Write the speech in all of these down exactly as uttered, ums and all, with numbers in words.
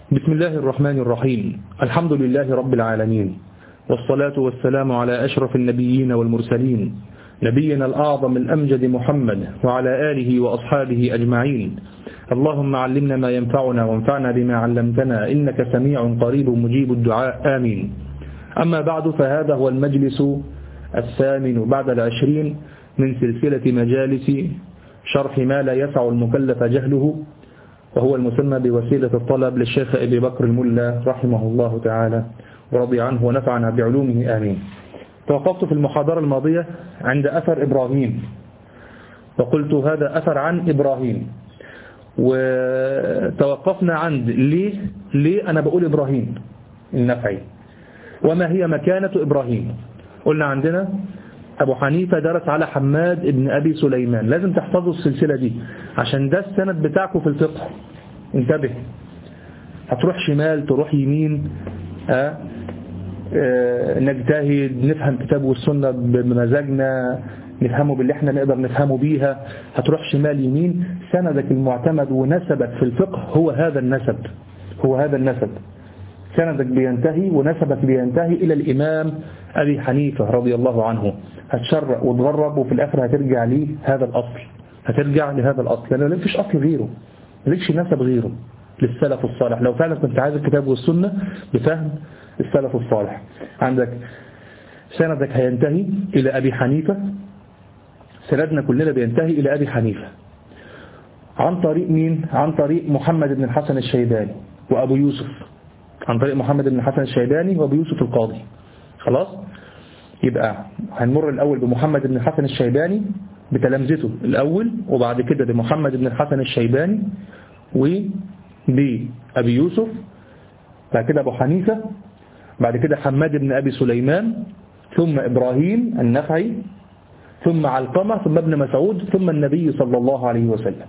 بسم الله الرحمن الرحيم. الحمد لله رب العالمين، والصلاة والسلام على أشرف النبيين والمرسلين، نبينا الأعظم الأمجد محمد وعلى آله وأصحابه أجمعين. اللهم علمنا ما ينفعنا وانفعنا بما علمتنا، إنك سميع قريب مجيب الدعاء، آمين. أما بعد، فهذا هو المجلس الثامن بعد العشرين من سلسلة مجالس شرح ما لا يسع المكلف جهله، وهو المسمى بوسيلة الطلب للشيخ أبي بكر الملا رحمه الله تعالى ورضي عنه ونفعنا بعلومه، آمين. توقفت في المحاضرة الماضية عند أثر إبراهيم، وقلت هذا أثر عن إبراهيم، وتوقفنا عند ليه ليه أنا بقول إبراهيم النفعي، وما هي مكانة إبراهيم. قلنا عندنا أبو حنيفة درس على حماد بن أبي سليمان. لازم تحفظوا السلسلة دي عشان ده السند بتاعكم في الفقه. انتبه، هتروح شمال تروح يمين، أه؟ أه نجتهد نفهم كتاب والسنة بمزاجنا، نفهمه باللي احنا نقدر نفهمه بيها. هتروح شمال يمين، سندك المعتمد ونسبك في الفقه هو هذا النسب، هو هذا النسب. سندك بينتهي ونسبك بينتهي إلى الإمام أبي حنيفة رضي الله عنه. هتشرق وتغرب وفي الآخر هترجع ليه هذا الأصل، هترجع لهذا الأصل، لأنه لا فيش أصل غيره، مالكش نسب غيره للسلف الصالح. لو فعلا كنت عايز الكتاب والسنة بفهم السلف الصالح، عندك سندك هينتهي إلى أبي حنيفة، سندنا كلنا بينتهي إلى أبي حنيفة عن طريق مين؟ عن طريق محمد بن الحسن الشيباني وأبو يوسف، عن طريق محمد بن الحسن الشيباني وأبو يوسف القاضي. خلاص، يبقى هنمر الأول بمحمد بن الحسن الشيباني بتلامذته الأول، وبعد كده بمحمد بن الحسن الشيباني وبأبي يوسف، بعد كده أبو حنيفة، بعد كده حماد بن أبي سليمان، ثم إبراهيم النخعي، ثم علقمة، ثم ابن مسعود، ثم النبي صلى الله عليه وسلم.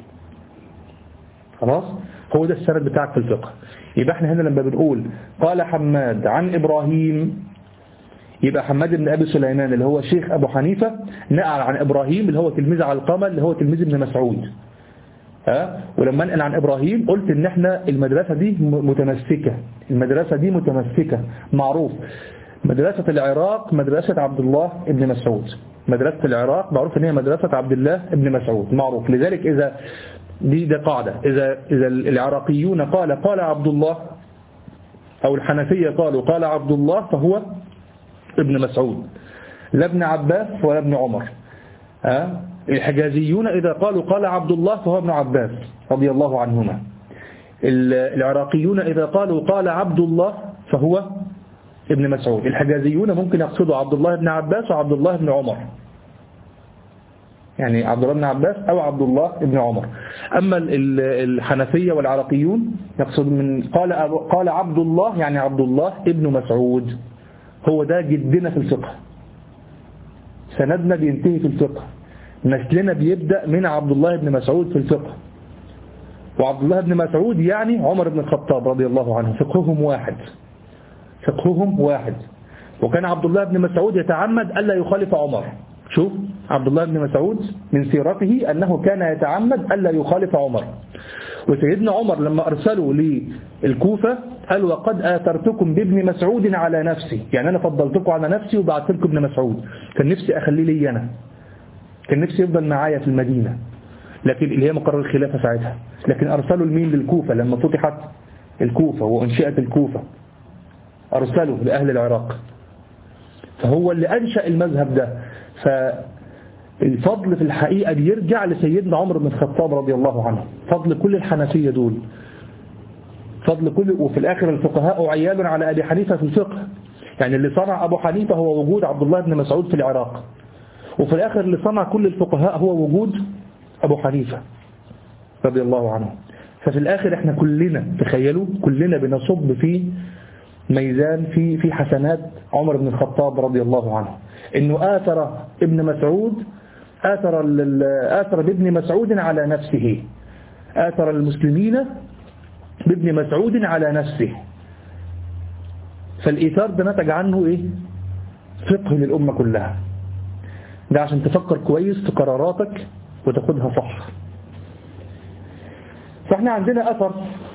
خلاص، هو ده السند بتاعك في الفقه. يبقى احنا هنا لما بنقول قال حماد عن إبراهيم، يبقى حماد بن أبي سليمان اللي هو شيخ أبو حنيفة نقل عن إبراهيم اللي هو تلميذ علقمة اللي هو تلميذ ابن مسعود. ها؟ ولما نقل عن إبراهيم قلت إن احنا المدرسة دي متمسكة، المدرسة دي متمسكة، معروف مدرسة العراق مدرسة عبد الله ابن مسعود، مدرسة العراق معروف إن هي مدرسة عبد الله ابن مسعود، معروف. لذلك إذا دي ده قاعدة، إذا إذا العراقيون قال قال عبد الله، أو الحنفية قالوا قال عبد الله، فهو ابن مسعود، لا ابن عباس ولا ابن عمر. أه؟ الحجازيون إذا قالوا قال عبد الله فهو ابن عباس رضي الله عنهما. العراقيون إذا قالوا قال عبد الله فهو ابن مسعود. الحجازيون ممكن يقصدوا عبد الله بن عباس وعبد الله بن عمر، يعني عبد الله بن عباس أو عبد الله بن عمر. أما الحنفية والعراقيون يقصد من قال قال عبد الله يعني عبد الله ابن مسعود. هو ده جدنا في الفقه، سندنا بينتهي في الفقه، نسلنا بيبدأ من عبد الله بن مسعود في الفقه. وعبد الله بن مسعود يعني عمر بن الخطاب رضي الله عنه، فقههم واحد، فقههم واحد. وكان عبد الله بن مسعود يتعمد ألا يخالف عمر. شوف عبد الله بن مسعود من سيرته أنه كان يتعمد ألا يخالف عمر. وسيدنا عمر لما أرسلوا للكوفة قال وقد آثرتكم بابن مسعود على نفسي، يعني أنا فضلتكم على نفسي وبعثت لكم ابن مسعود، كان نفسي أخليه لي أنا، كان نفسي يفضل معايا في المدينة، لكن اللي هي مقرر الخلافة ساعتها. لكن أرسلوا المين للكوفة لما فتحت الكوفة وأنشئت الكوفة، أرسلوا لأهل العراق، فهو اللي أنشأ المذهب ده. فالفضل في الحقيقة بيرجع لسيدنا عمر بن الخطاب رضي الله عنه، فضل كل الحنفية دول، فضل كل. وفي الآخر الفقهاء عيال على أبي حنيفة في الفقه، يعني اللي صنع أبو حنيفة هو وجود عبد الله بن مسعود في العراق، وفي الآخر اللي صنع كل الفقهاء هو وجود أبو حنيفة رضي الله عنه. ففي الآخر احنا كلنا تخيلوا كلنا بنصب في ميزان في في حسنات عمر بن الخطاب رضي الله عنه، انه آثر ابن مسعود، آثر آثر بابن مسعود على نفسه، آثر المسلمين بابن مسعود على نفسه. فالإيثار ده نتج عنه ايه؟ فقه للأمة كلها. ده عشان تفكر كويس في قراراتك وتاخدها صح. فاحنا عندنا أثر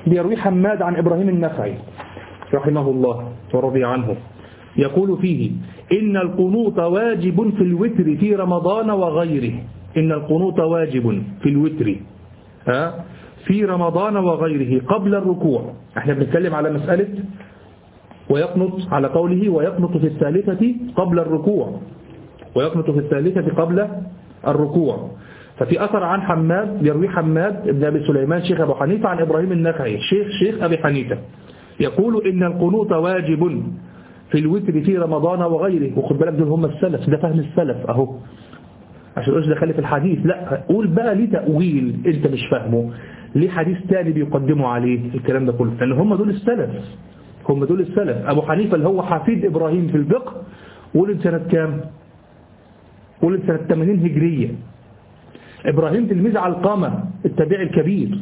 بيروي حماد عن إبراهيم النخعي رحمه الله ورضي عنه، يقول فيه: إن القنوت واجب في الوتر في رمضان وغيره. إن القنوت واجب في الوتر ها في رمضان وغيره قبل الركوع. احنا بنتكلم على مسألة ويقنط، على قوله ويقنط في الثالثة قبل الركوع، ويقنط في الثالثة قبل الركوع. ففي أثر عن حماد، يروي حماد بن أبي سليمان شيخ أبو حنيفة عن إبراهيم النخعي شيخ شيخ أبي حنيفة، يقول: إن القنوت واجب في الوتر في رمضان وغيره. وخد بالك دول هم السلف، ده فهم السلف أهو، عشان قلت دخل في الحديث، لا قول بقى ليه تأويل انت مش فاهمه، ليه حديث تاني بيقدموا عليه الكلام ده كله، لأن هم دول السلف، هم دول السلف. أبو حنيفة اللي هو حفيد إبراهيم في الفقه ولد سنة كام؟ ولد سنة ثمانين هجرية. إبراهيم تلميذ علقمة التابعي الكبير،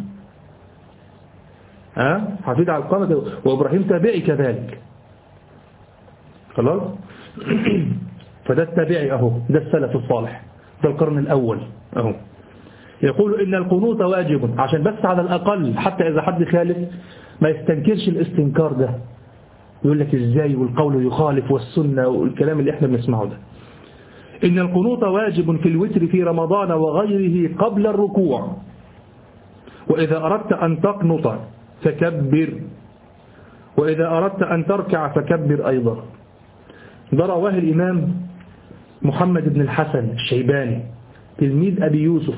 ها حفيد علقمة، وإبراهيم تابعي كذلك، خلاص. فده التابعي أهو، ده السلف الصالح، ده القرن الأول أهو. يقول: إن القنوت واجب، عشان بس على الأقل حتى إذا حد خالف ما يستنكرش الاستنكار ده، يقول لك إزاي والقول يخالف والسنة والكلام اللي إحنا بنسمعه ده. إن القنوت واجب في الوتر في رمضان وغيره قبل الركوع، وإذا أردت أن تقنط فكبر، وإذا أردت أن تركع فكبر أيضا. ده رواه الإمام محمد بن الحسن الشيباني تلميذ أبي يوسف،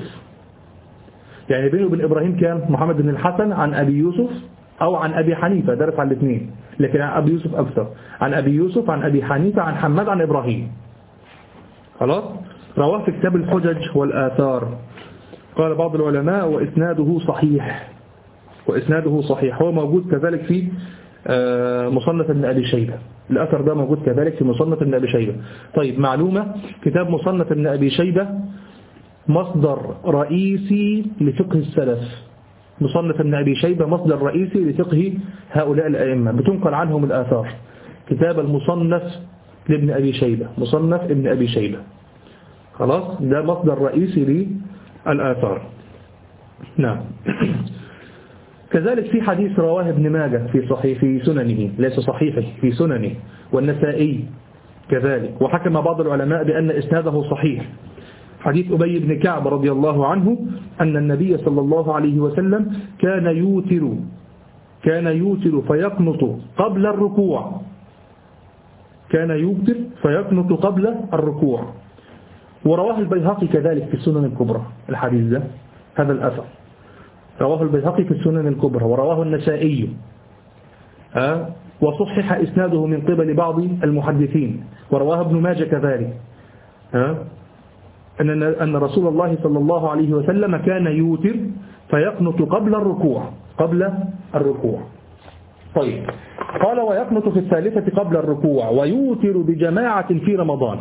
يعني بينه وبين إبراهيم كان محمد بن الحسن عن أبي يوسف أو عن أبي حنيفة، درس عن الاثنين، لكن عن أبي يوسف أكثر، عن أبي يوسف عن أبي حنيفة عن حماد عن إبراهيم، خلاص. رواه في كتاب الحجج والآثار. قال بعض العلماء: وإسناده صحيح، وإسناده صحيح. هو موجود كذلك في مصنف ابن أبي شيبة، الأثر ده موجود كذلك في مصنف ابن أبي شيبة. طيب معلومة، كتاب مصنف ابن أبي شيبة مصدر رئيسي لفقه السلف، مصنف ابن أبي شيبة مصدر رئيسي لفقه هؤلاء الأئمة، بتنقل عنهم الآثار. كتاب المصنف لابن أبي شيبة، مصنف ابن أبي شيبة، خلاص، ده مصدر رئيسي للآثار. نعم. كذلك في حديث رواه ابن ماجه في صحيح في سننه، ليس صحيحه، في سننه، والنسائي كذلك، وحكم بعض العلماء بأن إسناده صحيح. حديث أبي بن كعب رضي الله عنه أن النبي صلى الله عليه وسلم كان يوتر كان يوتر فيقنط قبل الركوع، كان يوتر فيقنط قبل الركوع. ورواه البيهقي كذلك في السنن الكبرى الحديث ده، هذا الأثر رواه البيهقي في السنن الكبرى، ورواه النسائي، أه؟ وصحح إسناده من قبل بعض المحدثين، ورواه ابن ماجه كذلك، أه؟ أن أن رسول الله صلى الله عليه وسلم كان يوتر فيقنط قبل الركوع، قبل الركوع. طيب، قال: ويقنط في الثالثة قبل الركوع، ويوتر بجماعة في رمضان.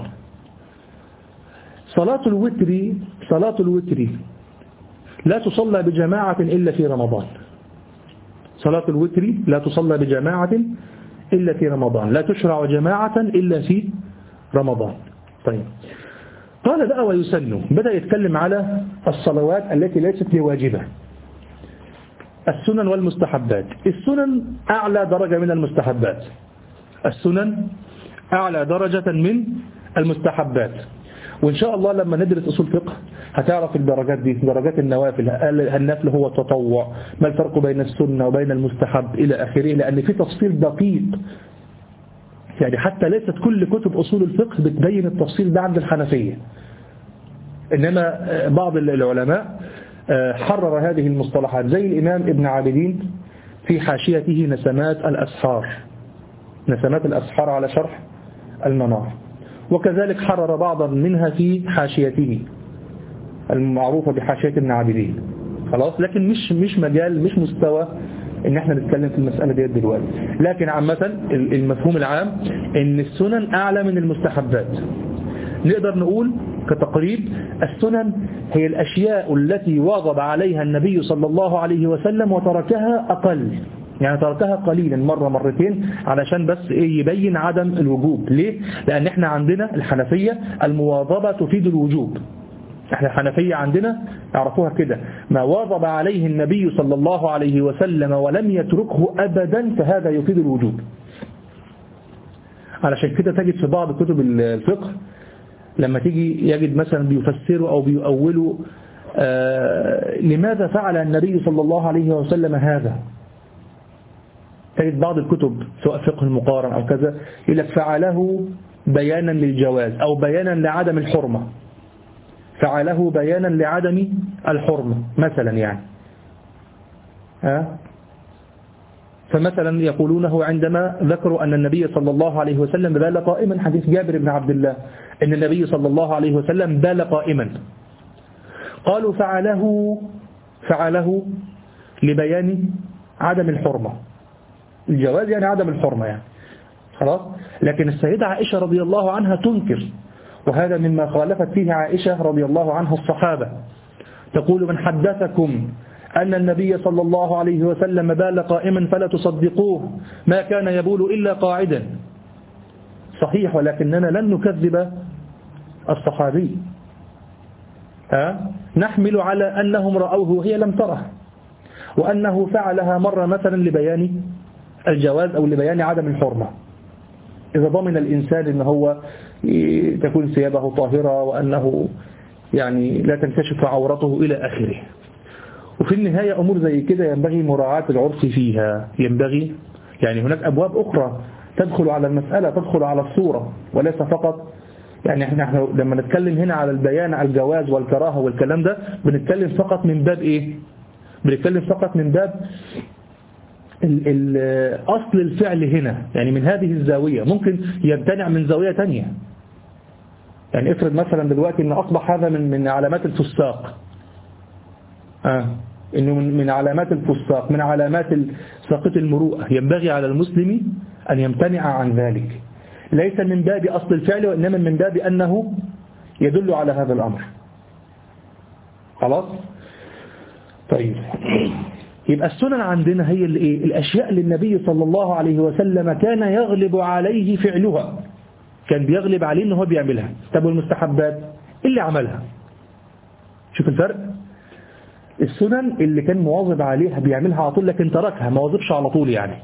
صلاة الوتر صلاة الوتر لا تصلى بجماعة إلا في رمضان. صلاة الوتر لا تصلى بجماعة إلا في رمضان، لا تشرع جماعة إلا في رمضان. طيب، قال بقى: ويسن، بدأ يتكلم على الصلوات التي ليست بواجبة، السنن والمستحبات. السنن أعلى درجة من المستحبات، السنن أعلى درجة من المستحبات. وإن شاء الله لما ندرس أصول فقه هتعرف الدرجات دي، درجات النوافل، النفل هو التطوع، ما الفرق بين السنة وبين المستحب إلى آخره، لأن في تفصيل دقيق، يعني حتى ليست كل كتب أصول الفقه بتبين التفصيل ده عند الحنفية، إنما بعض العلماء حرر هذه المصطلحات، زي الإمام ابن عابدين في حاشيته نسمات الأسحار، نسمات الأسحار على شرح المنار، وكذلك حرر بعضا منها في حاشيته المعروفة بحاشية ابن عابدين، خلاص. لكن مش مش مجال، مش مستوى ان احنا نتكلم في المسألة دي دلوقتي، لكن عامة المفهوم العام ان السنن اعلى من المستحبات. نقدر نقول كتقريب: السنن هي الاشياء التي واظب عليها النبي صلى الله عليه وسلم وتركها اقل، يعني تركها قليلا، مرة مرتين، علشان بس ايه يبين عدم الوجوب. ليه؟ لان احنا عندنا الحنفية المواظبة تفيد الوجوب، احنا الحنفية عندنا يعرفوها كده، ما واظب عليه النبي صلى الله عليه وسلم ولم يتركه أبدا فهذا يفيد الوجوب. علشان كده تجد في بعض كتب الفقه لما تيجي يجد مثلا بيفسروا أو بيؤولوا آه لماذا فعل النبي صلى الله عليه وسلم هذا، تجد بعض الكتب سواء فقه المقارن أو كذا يقول لك فعله بيانا للجواز أو بيانا لعدم الحرمة، فعله بيانا لعدم الحرمة مثلا يعني ها. فمثلا يقولونه عندما ذكروا أن النبي صلى الله عليه وسلم بال قائما، حديث جابر بن عبد الله أن النبي صلى الله عليه وسلم بال قائما، قالوا فعله فعله لبيان عدم الحرمة، الجواز يعني عدم الحرمة يعني خلاص. لكن السيدة عائشة رضي الله عنها تنكر، وهذا مما خالفت فيه عائشة رضي الله عنها الصحابة، تقول من حدثكم أن النبي صلى الله عليه وسلم بال قائما فلا تصدقوه، ما كان يبول إلا قاعدا. صحيح، ولكننا لن نكذب الصحابي، ها؟ نحمل على أنهم رأوه وهي لم تره، وأنه فعلها مرة مثلا لبيان الجواز أو لبيان عدم الحرمة، إذا ضمن الإنسان أنه هو تكون ثيابه طاهرة وأنه يعني لا تنكشف عورته إلى آخره. وفي النهاية أمور زي كده ينبغي مراعاة العرف فيها، ينبغي يعني هناك أبواب أخرى تدخل على المسألة، تدخل على الصورة وليس فقط يعني احنا, احنا لما نتكلم هنا على البيان على الجواز والكراهة والكلام ده بنتكلم فقط من باب إيه؟ بنتكلم فقط من باب ال ال أصل الفعل هنا، يعني من هذه الزاوية. ممكن يمتنع من زاوية تانية، يعني افرض مثلا دلوقتي ان أصبح هذا من من علامات الفساق، آه إنه من من علامات الفساق، من علامات ساقط المروءة، ينبغي على المسلم أن يمتنع عن ذلك، ليس من باب أصل الفعل وإنما من باب أنه يدل على هذا الأمر. خلاص؟ طيب، يبقى السنن عندنا هي الايه؟ الأشياء اللي النبي صلى الله عليه وسلم كان يغلب عليه فعلها، كان بيغلب عليه إنه هو بيعملها. طب والمستحبات اللي عملها، شوف الفرق، السنن اللي كان مواظب عليها بيعملها على طول، لكن تركها ما واظبش على طول يعني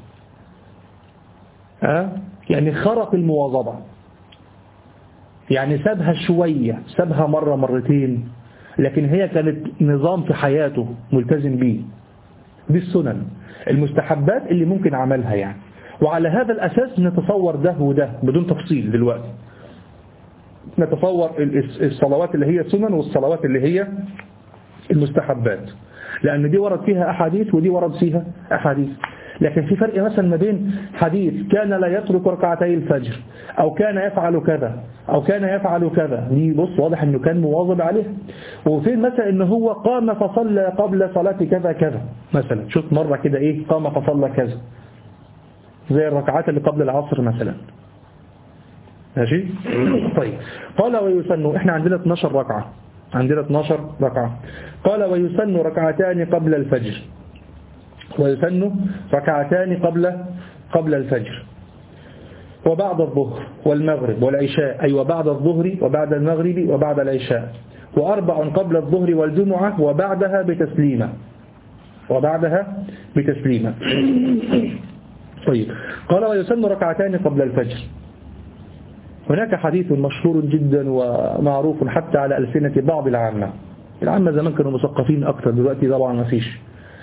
ها؟ يعني خرق المواظبة، يعني سابها شوية، سابها مرة مرتين، لكن هي كانت نظام في حياته ملتزم به. دي السنن. المستحبات اللي ممكن عملها يعني، وعلى هذا الأساس نتصور ده وده بدون تفصيل دلوقتي، نتصور الصلوات اللي هي سنن والصلوات اللي هي المستحبات، لأن دي ورد فيها أحاديث ودي ورد فيها أحاديث. لكن في فرق مثلا ما بين حديث كان لا يترك ركعتي الفجر أو كان يفعل كذا أو كان يفعل كذا، دي بص واضح أنه كان مواظب عليه. وفين مثلا أنه هو قام فصلى قبل صلاة كذا كذا مثلا، شوف مرة كده إيه قام فصلى كذا، زي الركعات اللي قبل العصر مثلا. ماشي؟ طيب، قال ويسن، احنا عندنا اثناشر ركعة، عندنا اثناشر ركعة. قال ويسن ركعتان قبل الفجر، ويسن ركعتان قبل قبل الفجر وبعد الظهر والمغرب والعشاء، أي وبعد الظهر وبعد المغرب وبعد العشاء، وأربع قبل الظهر والجمعة وبعدها بتسليمة وبعدها بتسليمة. طيب، قال ويسن ركعتان قبل الفجر. هناك حديث مشهور جدا ومعروف حتى على ألسنة بعض العامة، العامة زمان كانوا مثقفين أكثر، دلوقتي طبعا ما فيش.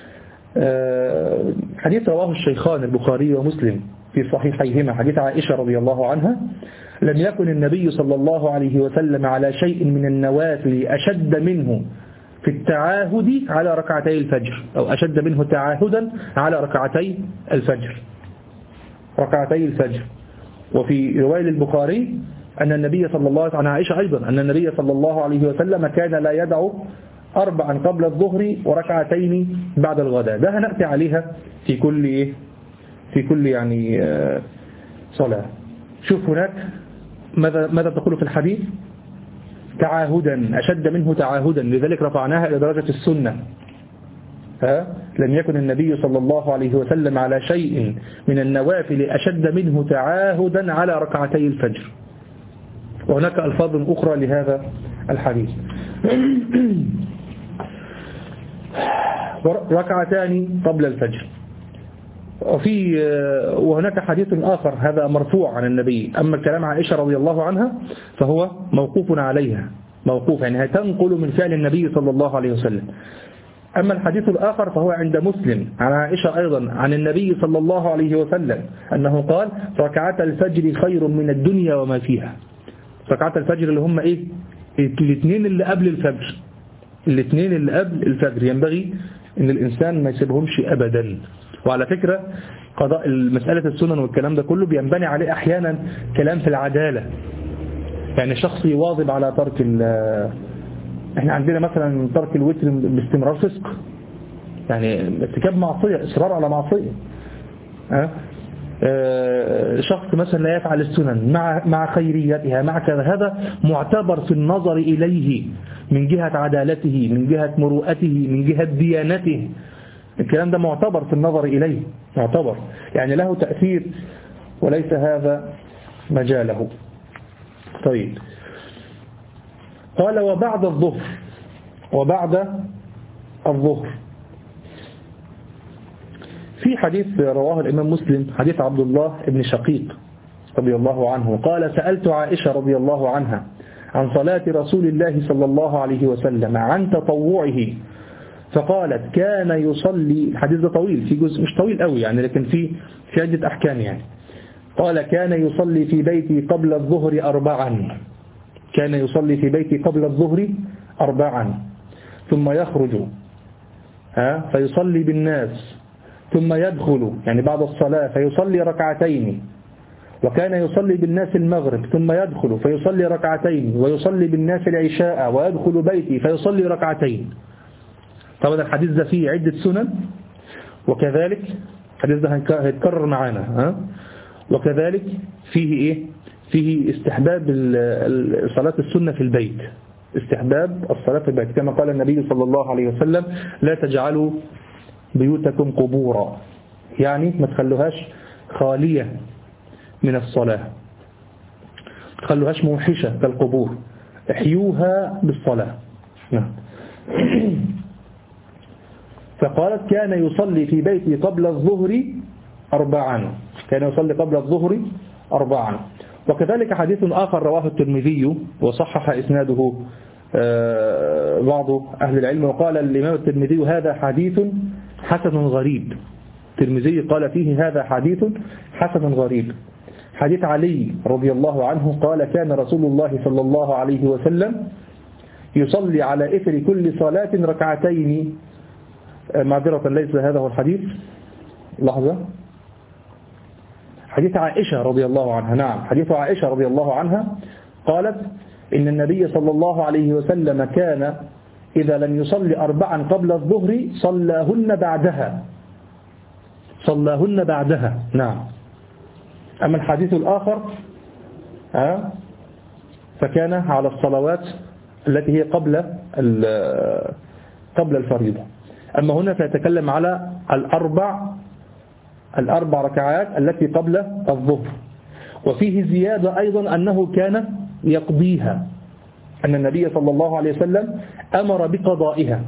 حديث رواه الشيخان البخاري ومسلم في صحيحيهما، حديث عائشة رضي الله عنها: لم يكن النبي صلى الله عليه وسلم على شيء من النوافل أشد منه في التعاهد على ركعتي الفجر، أو أشد منه تعاهدا على ركعتي الفجر ركعتي الفجر. وفي رواية البخاري أن النبي صلى الله عليه وسلم، عن عائشة أيضا، أن النبي صلى الله عليه وسلم كان لا يدع أربعا قبل الظهر وركعتين بعد الغداء. ده هنأتي عليها في كل إيه؟ في كل يعني صلاة. شوف هناك ماذا ماذا تقول في الحديث: تعاهدا، أشد منه تعاهدا، لذلك رفعناها إلى درجة السنة. ها؟ لم يكن النبي صلى الله عليه وسلم على شيء من النوافل أشد منه تعاهدا على ركعتي الفجر. وهناك ألفاظ أخرى لهذا الحديث. ركعتان قبل الفجر. وفي وهناك حديث آخر هذا مرفوع عن النبي. أما الكلام عن عائشة رضي الله عنها فهو موقوف عليها، موقوف يعني تنقل من فعل النبي صلى الله عليه وسلم. أما الحديث الآخر فهو عند مسلم عن عائشة أيضا عن النبي صلى الله عليه وسلم أنه قال ركعات الفجر خير من الدنيا وما فيها. ركعات الفجر اللي هم إيه؟ الاثنين اللي قبل الفجر، الاثنين اللي قبل الفجر ينبغي أن الإنسان ما يسيبهمش أبدا. وعلى فكرة قضاء مسألة السنن والكلام ده كله بينبني عليه أحيانا كلام في العدالة، يعني شخص يواظب على ترك احنا عندنا مثلا ترك الوتر باستمرار فسق، يعني ارتكاب معصية، إصرار على معصية. أه؟ أه شخص مثلا لا يفعل السنن مع مع خيريتها مع كذا، هذا معتبر في النظر إليه من جهة عدالته، من جهة مروءته، من جهة ديانته. الكلام ده معتبر في النظر إليه، معتبر يعني له تأثير، وليس هذا مجاله. طيب قال وبعد الظهر، وبعد الظهر في حديث رواه الإمام مسلم، حديث عبد الله بن شقيق رضي الله عنه قال سألت عائشة رضي الله عنها عن صلاة رسول الله صلى الله عليه وسلم عن تطوعه فقالت كان يصلي، الحديث ده طويل، في جزء مش طويل قوي يعني لكن في في عدة أحكام يعني. قال كان يصلي في بيتي قبل الظهر أربعا، كان يصلي في بيتي قبل الظهر أربعا ثم يخرج ها فيصلي بالناس ثم يدخل يعني بعد الصلاة فيصلي ركعتين، وكان يصلي بالناس المغرب ثم يدخل فيصلي ركعتين، ويصلي بالناس العشاء ويدخل بيتي فيصلي ركعتين. طبعا الحديث ده فيه عدة سنن، وكذلك الحديث ده هيتكرر معانا ها وكذلك فيه ايه فيه استحباب صلاة السنة في البيت، استحباب الصلاة في البيت كما قال النبي صلى الله عليه وسلم لا تجعلوا بيوتكم قبورا، يعني ما تخلوهاش خالية من الصلاة، ما تخلوهاش موحشة كالقبور، احيوها بالصلاة. فقالت كان يصلي في بيتي قبل الظهر أربعا، كان يصلي قبل الظهر أربعا. وكذلك حديث آخر رواه الترمذي وصحح إسناده بعض أهل العلم، وقال الإمام الترمذي هذا حديث حسن غريب. الترمذي قال فيه هذا حديث حسن غريب. حديث علي رضي الله عنه قال كان رسول الله صلى الله عليه وسلم يصلي على إثر كل صلاة ركعتين. معذرة ليس هذا هو الحديث، لحظة، حديث عائشة رضي الله عنها، نعم حديث عائشة رضي الله عنها قالت إن النبي صلى الله عليه وسلم كان إذا لم يصلي أربعا قبل الظهر صلاهن بعدها، صلاهن بعدها. نعم. أما الحديث الآخر ها فكان على الصلوات التي هي قبل قبل الفريضة. أما هنا فيتكلم على الأربع الأربع ركعات التي قبل الظهر. وفيه زيادة أيضا أنه كان يقضيها، أن النبي صلى الله عليه وسلم أمر بقضائها.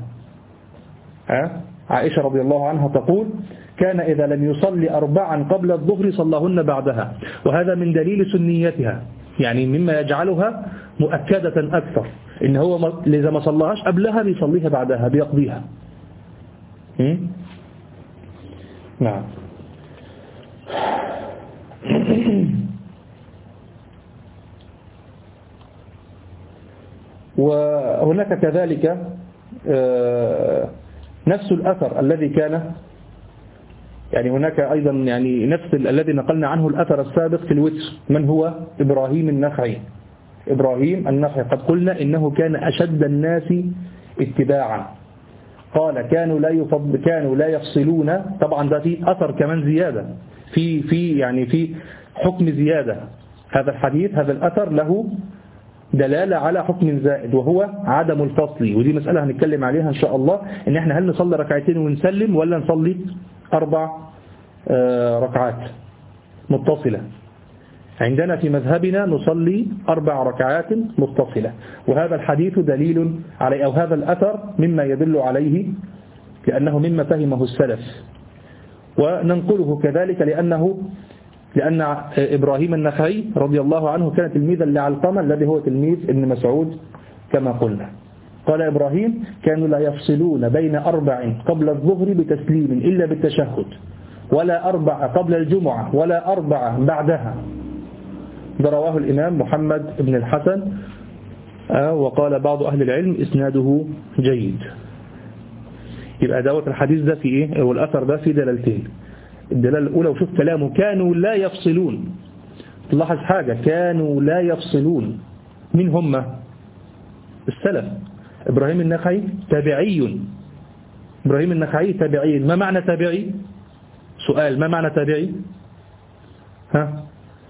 عائشة رضي الله عنها تقول كان إذا لم يصلي أربعا قبل الظهر صلاهن بعدها، وهذا من دليل سنيتها، يعني مما يجعلها مؤكدة أكثر، إن هو إذا ما صلاهاش قبلها بيصليها بعدها بيقضيها. نعم. وهناك كذلك نفس الأثر الذي كان، يعني هناك أيضا يعني نفس الذي نقلنا عنه الأثر السابق في الوتر، من هو إبراهيم النخعي. إبراهيم النخعي قد قلنا إنه كان أشد الناس اتباعا، قال كانوا لا يفضل كانوا لا يفصلون. طبعا ده في أثر كمان زيادة في في يعني في حكم زيادة، هذا الحديث هذا الأثر له دلالة على حكم زائد وهو عدم الفصل، ودي مسألة هنتكلم عليها إن شاء الله، إن إحنا هل نصلي ركعتين ونسلم ولا نصلي أربع ركعات متصلة. عندنا في مذهبنا نصلي أربع ركعات متصلة، وهذا الحديث دليل عليه، أو هذا الأثر مما يدل عليه، لأنه مما فهمه السلف، وننقله كذلك لأنه لأن إبراهيم النخعي رضي الله عنه كان تلميذا لعلقمة الذي هو تلميذ ابن مسعود كما قلنا. قال إبراهيم: كانوا لا يفصلون بين أربع قبل الظهر بتسليم إلا بالتشهد، ولا أربع قبل الجمعة، ولا أربع بعدها. ده رواه الإمام محمد بن الحسن، وقال بعض أهل العلم إسناده جيد. يبقى دوت الحديث ده في إيه؟ والأثر ده في دلالتين. الدلالة الأولى، وشوف كلامه، كانوا لا يفصلون. تلاحظ حاجة، كانوا لا يفصلون. من هم؟ السلف. إبراهيم النخعي تابعي. إبراهيم النخعي تابعي. ما معنى تابعي؟ سؤال، ما معنى تابعي؟ ها؟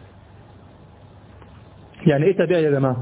يعني إيه تابعي يا جماعة؟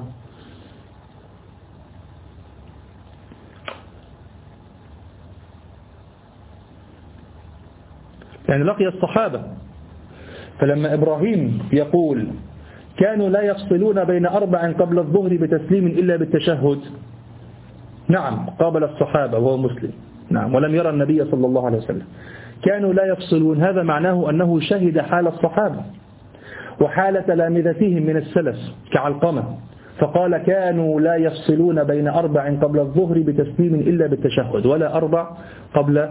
يعني لقي الصحابة. فلما إبراهيم يقول كانوا لا يفصلون بين أربع قبل الظهر بتسليم إلا بالتشهد، نعم قابل الصحابة وهو مسلم، نعم، ولم يرى النبي صلى الله عليه وسلم. كانوا لا يفصلون، هذا معناه أنه شهد حال الصحابة وحال تلامذتهم من السلف كعلقمة، فقال كانوا لا يفصلون بين أربع قبل الظهر بتسليم إلا بالتشهد، ولا أربع قبل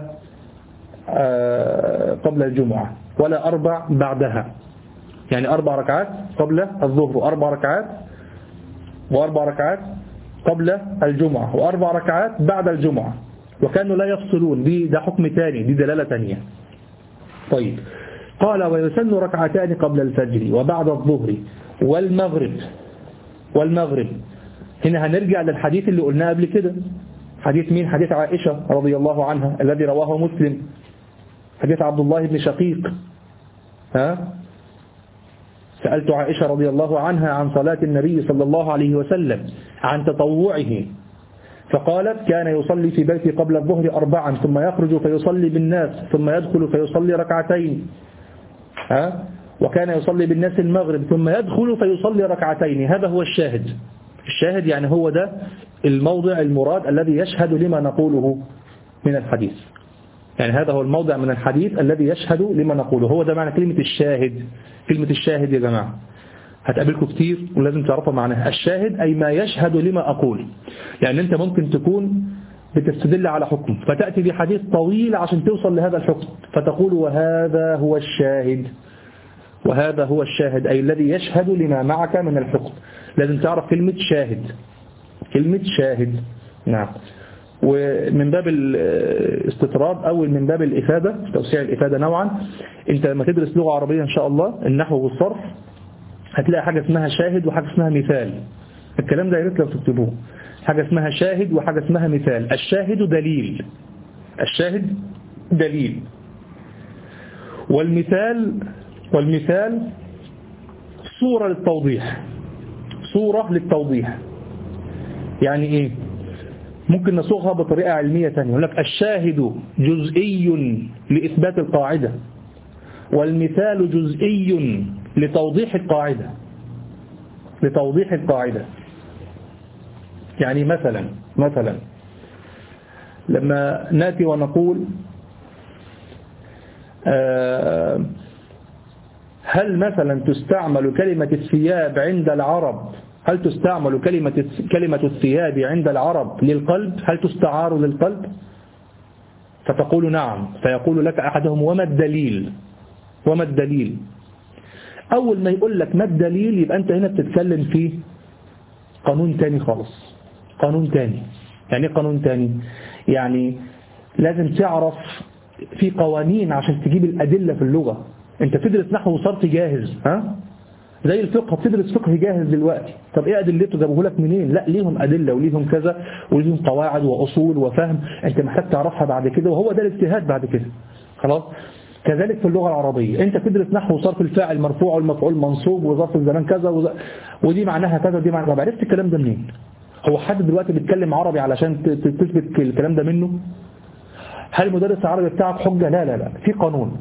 قبل الجمعة، ولا أربع بعدها. يعني أربع ركعات قبل الظهر، وأربع ركعات وأربع ركعات قبل الجمعة، وأربع ركعات بعد الجمعة. وكانوا لا يفصلون، دي ده حكم ثاني، دي دلالة ثانية. طيب، قال ويسن ركعتان قبل الفجر وبعد الظهر والمغرب والمغرب. هنا هنرجع للحديث اللي قلناه قبل كده. حديث مين؟ حديث عائشة رضي الله عنها الذي رواه مسلم، حديث عبد الله بن شقيق. ها؟ سألت عائشة رضي الله عنها عن صلاة النبي صلى الله عليه وسلم، عن تطوعه، فقالت كان يصلي في بيتي قبل الظهر أربعا، ثم يخرج فيصلي بالناس، ثم يدخل فيصلي ركعتين. ها؟ وكان يصلي بالناس المغرب، ثم يدخل فيصلي ركعتين. هذا هو الشاهد. الشاهد يعني هو ده الموضع المراد الذي يشهد لما نقوله من الحديث. يعني هذا هو الموضع من الحديث الذي يشهد لما نقوله، هو ده معنى كلمة الشاهد. كلمة الشاهد يا جماعة هتقابلكم كتير ولازم تعرفوا معناها. الشاهد أي ما يشهد لما أقول. يعني أنت ممكن تكون بتستدل على حكم، فتأتي بحديث طويل عشان توصل لهذا الحكم، فتقول وهذا هو الشاهد، وهذا هو الشاهد أي الذي يشهد لما معك من الحكم. لازم تعرف كلمة شاهد، كلمة شاهد. نعم. ومن باب الاستطراد أو من باب الإفادة، توسيع الإفادة نوعا، أنت لما تدرس لغة عربية إن شاء الله، النحو والصرف، هتلاقي حاجة اسمها شاهد وحاجة اسمها مثال. الكلام ده يا ريت لو تكتبوه. حاجة اسمها شاهد وحاجة اسمها مثال. الشاهد دليل، الشاهد دليل، والمثال والمثال صورة للتوضيح، صورة للتوضيح. يعني إيه؟ ممكن نصوغها بطريقة علمية ثانية، يقول لك الشاهد جزئي لإثبات القاعدة، والمثال جزئي لتوضيح القاعدة، لتوضيح القاعدة. يعني مثلا مثلا لما نأتي ونقول هل مثلا تستعمل كلمة الثياب عند العرب، هل تستعمل كلمة كلمة الثياب عند العرب للقلب؟ هل تستعار للقلب؟ فتقول نعم، فيقول لك أحدهم وما الدليل؟ وما الدليل؟ أول ما يقول لك ما الدليل يبقى أنت هنا بتتكلم في قانون تاني خالص، قانون تاني. يعني قانون تاني؟ يعني لازم تعرف في قوانين عشان تجيب الأدلة في اللغة. أنت تدرس نحو وصرف جاهز، ها؟ زي الفقه، بتدرس فقه جاهز دلوقتي، طب ايه ادلته؟ جابوه لك منين؟ لا، ليهم ادله وليهم كذا وليهم قواعد واصول وفهم انت محتاج تعرفها بعد كده، وهو ده الاجتهاد بعد كده. خلاص. كذلك في اللغه العربيه، انت بتدرس نحو وصرف الفاعل مرفوع والمفعول منصوب وظرف الزمان كذا وز... ودي معناها كذا ودي معناها. طب عرفت الكلام ده منين؟ هو حد دلوقتي بيتكلم عربي علشان تثبت الكلام ده منه؟ هل المدرس العربي بتاعك حجه؟ لا لا لا، في قانون.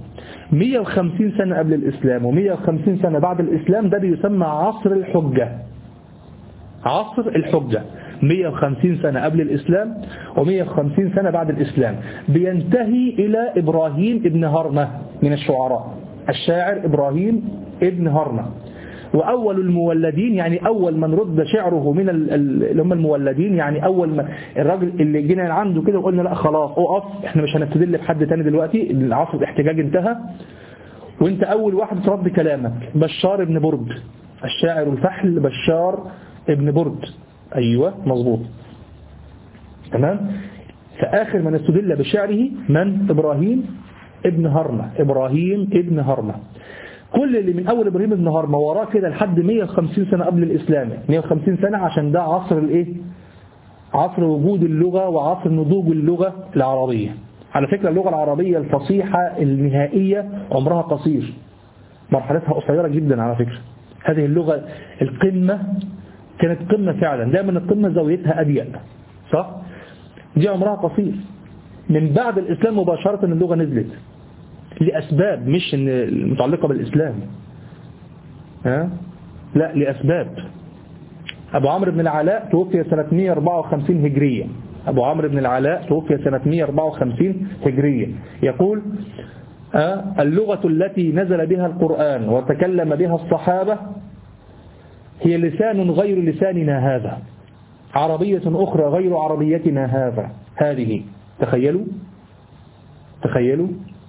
مئة وخمسين سنة قبل الإسلام ومئة وخمسين سنة بعد الإسلام، ده بيسمى عصر الحجة. عصر الحجة مئة وخمسين سنة قبل الإسلام ومئة وخمسين سنة بعد الإسلام، بينتهي إلى إبراهيم ابن هرمة من الشعراء، الشاعر إبراهيم ابن هرمة. وأول المولدين يعني أول من رد شعره من اللي هم المولدين، يعني أول ما الراجل اللي جينا عنده كده وقلنا لا خلاص أقف، إحنا مش هنستدل بحد تاني دلوقتي، العصر الاحتجاج انتهى، وانت أول واحد ترد كلامك بشار ابن برد، الشاعر الفحل بشار ابن برد. أيوة مظبوط تمام. فآخر من استدل بشعره من؟ إبراهيم ابن هرمة. إبراهيم ابن هرمة. كل اللي من أول إبراهيم ابن هرمة وراه كده لحد مئة وخمسين سنة قبل الإسلام، مئة وخمسين سنة عشان ده عصر الإيه؟ عصر وجود اللغة وعصر نضوج اللغة العربية. على فكرة اللغة العربية الفصيحة النهائية عمرها قصير، مرحلتها قصيرة جدا على فكرة. هذه اللغة القمة كانت قمة فعلا، دائما القمة زاويتها أضيق صح؟ دي عمرها قصير. من بعد الإسلام مباشرة اللغة نزلت لأسباب مش المتعلقة بالإسلام، ها؟ لا لأسباب. أبو عمرو بن العلاء توفي سنة مئة وأربعة وخمسين هجرية. أبو عمرو بن العلاء توفي سنة مئة وأربعة وخمسين هجرية. يقول اللغة التي نزل بها القرآن وتكلم بها الصحابة هي لسان غير لساننا هذا، عربية أخرى غير عربيتنا هذا هذه. تخيلوا تخيلوا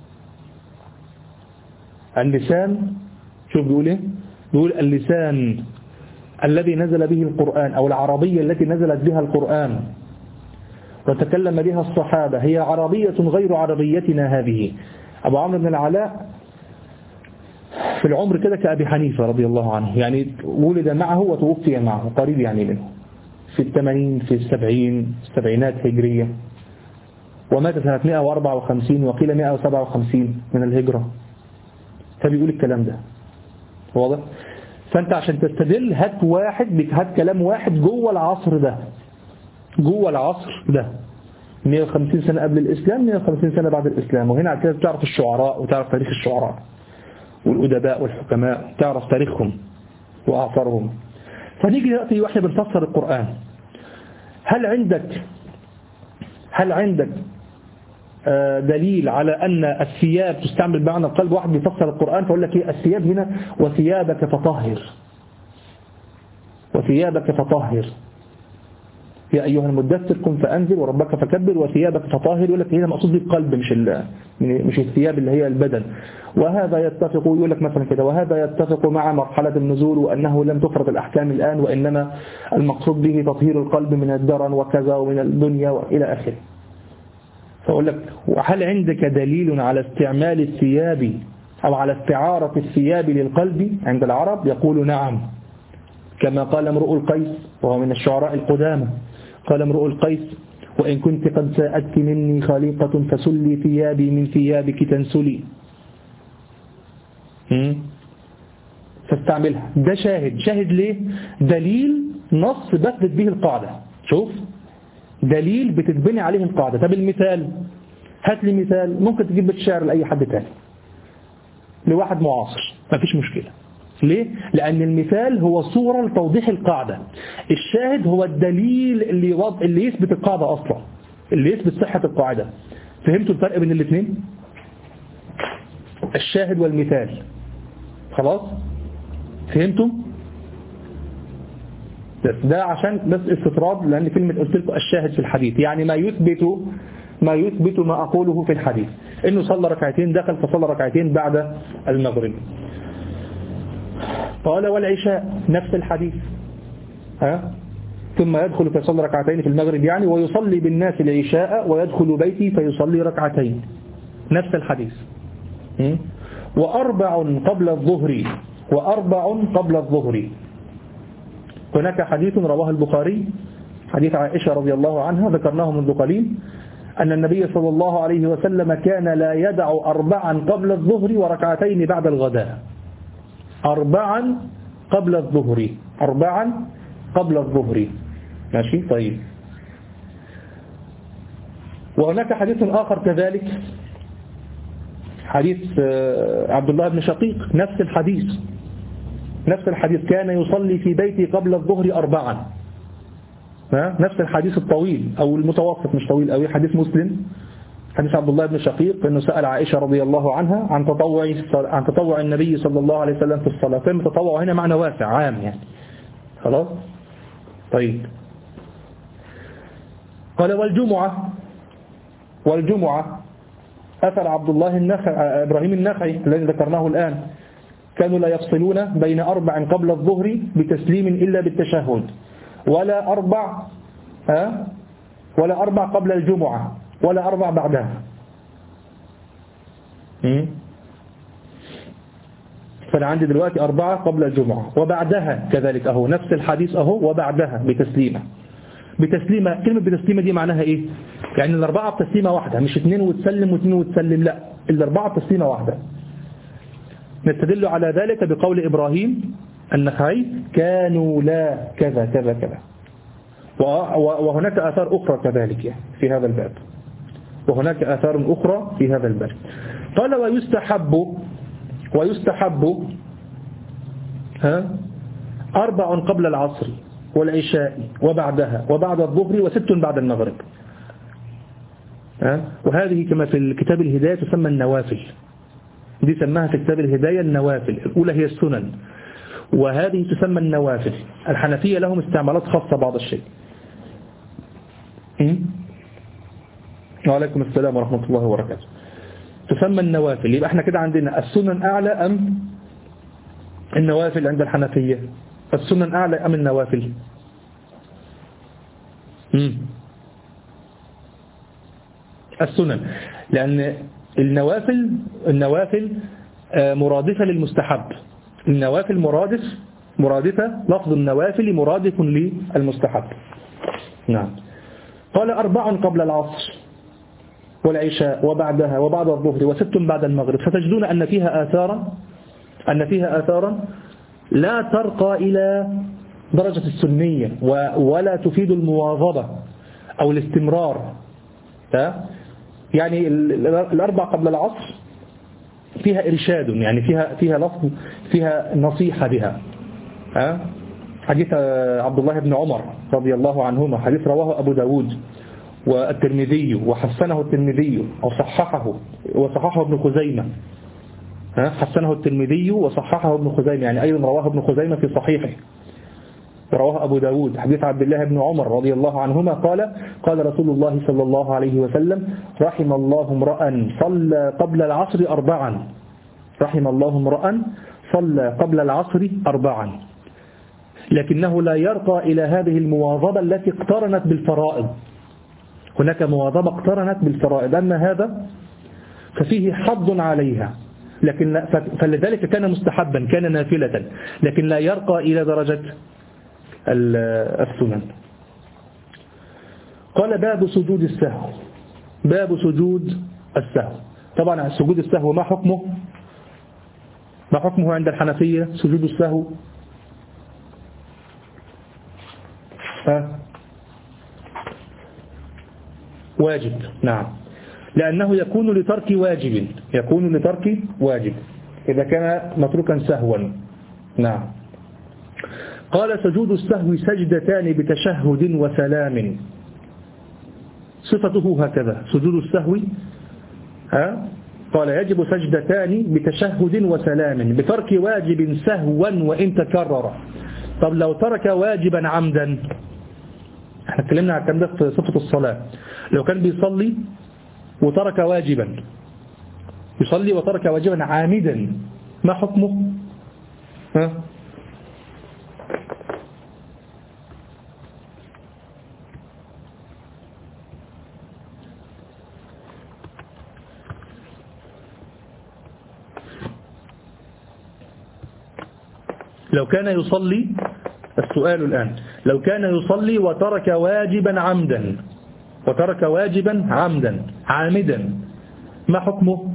اللسان، شوف بيقول ايه؟ بيقول اللسان الذي نزل به القرآن أو العربية التي نزلت بها القرآن وتكلم بها الصحابة هي عربية غير عربيتنا هذه. أبو عمرو بن العلاء في العمر كده كأبي حنيفة رضي الله عنه، يعني ولد معه وتوفي معه قريب يعني منه، في الثمانين في السبعين السبعينات هجرية، ومات سنة مئة وأربعة وخمسين وقيل مئة وسبعة وخمسين من الهجرة. فبيقول الكلام ده واضح. فأنت عشان تستدل هات واحد، هات كلام واحد جوه العصر ده، جوه العصر ده مئة وخمسين سنة قبل الإسلام مئة وخمسين سنة بعد الإسلام. وهنا على كده تعرف الشعراء وتعرف تاريخ الشعراء والأدباء والحكماء، تعرف تاريخهم وأعصارهم. فنيجي دلوقتي واحنا بنفسر القرآن، هل عندك هل عندك دليل على أن الثياب تستعمل بمعنى القلب؟ واحد بيفسر القرآن فأقول لك ايه الثياب هنا؟ وثيابك فطهر، وثيابك فطهر يا أيها المدثر قم فأنذر وربك فكبر وثيابك فطهر. يقول لك هنا مقصود بالقلب مش مش الثياب اللي هي البدن. وهذا يتفق، يقول لك مثلا كده، وهذا يتفق مع مرحلة النزول وأنه لم تفرض الأحكام الآن، وإنما المقصود به تطهير القلب من الدرن وكذا ومن الدنيا وإلى آخره. فأقول لك وهل عندك دليل على استعمال الثياب أو على استعارة الثياب للقلب عند العرب؟ يقول نعم، كما قال امرؤ القيس وهو من الشعراء القدامى، قال امرؤ القيس وإن كنت قد ساءتك مني خليقة فسلي ثيابي من ثيابك تنسلي. فاستعملها. ده شاهد. شاهد ليه؟ دليل نص بثبت به القاعدة. شوف دليل بتتبني عليه القاعدة. طب المثال، هات لي مثال. ممكن تجيب الشعر لأي حد تاني، لواحد معاصر، ما فيش مشكلة. ليه؟ لأن المثال هو صورة لتوضيح القاعدة، الشاهد هو الدليل اللي يوض... اللي يثبت القاعدة أصلا، اللي يثبت صحة القاعدة. فهمتوا الفرق بين الاثنين؟ الشاهد والمثال. خلاص فهمتوا؟ بس ده عشان بس استطراد، لأن كلمة قلت لكم الشاهد في الحديث يعني ما يثبت ما يثبت ما أقوله في الحديث، إنه صلى ركعتين دخل فصلى ركعتين بعد المغرب. قال والعشاء نفس الحديث، ها؟ ثم يدخل فيصلي ركعتين في المغرب يعني، ويصلي بالناس العشاء ويدخل بيتي فيصلي ركعتين، نفس الحديث. وأربع قبل الظهر، وأربع قبل الظهر. هناك حديث رواه البخاري، حديث عائشة رضي الله عنها ذكرناه منذ قليل، أن النبي صلى الله عليه وسلم كان لا يدع أربعا قبل الظهر وركعتين بعد الغداء. أربعا قبل الظهر، أربعا قبل الظهر. ماشي طيب. وهناك حديث آخر كذلك حديث عبد الله بن شقيق نفس الحديث نفس الحديث كان يصلي في بيتي قبل الظهر أربعا، نفس الحديث الطويل أو المتوسط مش طويل أوي، حديث مسلم، حديث عبد الله بن شقيق أنه سأل عائشة رضي الله عنها عن تطوع عن تطوع النبي صلى الله عليه وسلم في الصلاة. كلمة تطوع هنا معنى واسع عام يعني. خلاص طيب. قال والجمعة والجمعة أثر عبد الله النخعي إبراهيم النخعي الذي ذكرناه الآن كانوا لا يفصلون بين أربع قبل الظهر بتسليم إلا بالتشهد، ولا أربع ها ولا أربع قبل الجمعة ولا أربع بعدها. فأنا عندي دلوقتي أربعة قبل الجمعة وبعدها كذلك أهو نفس الحديث أهو وبعدها بتسليمة. بتسليمة كلمة بتسليمة دي معناها إيه؟ يعني الأربعة بتسليمة واحدة، مش اثنين وتسلم واثنين وتسلم، لا الأربعة بتسليمة واحدة. نستدل على ذلك بقول إبراهيم النخعي كانوا لا كذا كذا كذا. وهناك آثار أخرى كذلك يعني في هذا الباب، وهناك آثار أخرى في هذا الباب. قال ويستحب ويستحب ها أربع قبل العصر والعشاء وبعدها وبعد الظهر وست بعد المغرب. ها وهذه كما في الكتاب الهداية تسمى النوافل، دي سماها في كتاب الهداية النوافل. الأولى هي السنن وهذه تسمى النوافل. الحنفية لهم استعمالات خاصة بعض الشيء. وعليكم السلام ورحمة الله وبركاته. تسمى النوافل. يبقى احنا كده عندنا السنن أعلى أم النوافل عند الحنفية؟ السنن أعلى أم النوافل؟ مم. السنن، لأن النوافل النوافل مرادفة للمستحب. النوافل مرادف مرادفة لفظ النوافل مرادف للمستحب. نعم. قال أربع قبل العصر والعشاء وبعدها وبعد الظهر وست بعد المغرب. فتجدون أن فيها آثارا أن فيها آثارا لا ترقى إلى درجة السنية ولا تفيد المواظبة أو الاستمرار. يعني الأربع قبل العصر فيها إرشاد، يعني فيها فيها لفظ فيها نصيحة بها. حديث عبد الله بن عمر رضي الله عنهما، حديث رواه أبو داود والترمذي وحسنه الترمذي وصححه وصححه ابن خزيمة. حسنه الترمذي وصححه ابن خزيمة، يعني أيضا رواه ابن خزيمة في صحيحه. رواه أبو داود حديث عبد الله بن عمر رضي الله عنهما قال قال رسول الله صلى الله عليه وسلم رحم الله امرأ صلى قبل العصر أربعا رحم الله امرأ صلى قبل العصر أربعا لكنه لا يرقى إلى هذه المواظبة التي اقترنت بالفرائض. هناك مواظبة اقترنت بالفرائض، أما هذا ففيه حظ عليها، لكن فلذلك كان مستحبا كان نافلة، لكن لا يرقى إلى درجة السنن. قال باب سجود السهو. باب سجود السهو. طبعا سجود السهو ما حكمه؟ ما حكمه عند الحنفية سجود السهو؟ ها؟ واجب. نعم، لأنه يكون لترك واجب يكون لترك واجب إذا كان متروكا سهوا. نعم. قال سجود السهو سجدتان بتشهد وسلام. صفته هكذا سجود السهو. ها؟ قال يجب سجدتان بتشهد وسلام بترك واجب سهوا وإن تكرر. طب لو ترك واجبا عمدا، احنا اتكلمنا عن الكلام ده في صفة الصلاة. لو كان بيصلي وترك واجبا يصلي وترك واجبا عامدا ما حكمه؟ ها؟ لو كان يصلي، السؤال الآن، لو كان يصلي وترك واجبا عمدا وترك واجبا عمدا عامدا ما حكمه؟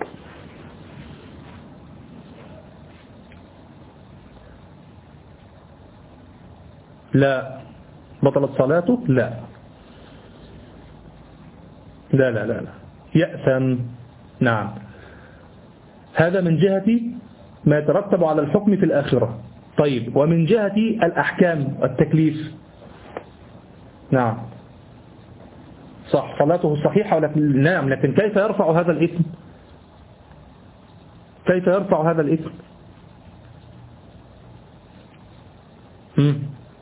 لا. بطلت صلاته؟ لا لا لا لا, لا. يأثم. نعم. هذا من جهة ما يترتب على الحكم في الآخرة. طيب ومن جهة الأحكام والتكليف، نعم صح صلاته صحيحة، ولكن نعم لكن كيف يرفع هذا الإثم؟ كيف يرفع هذا الإثم؟ مم.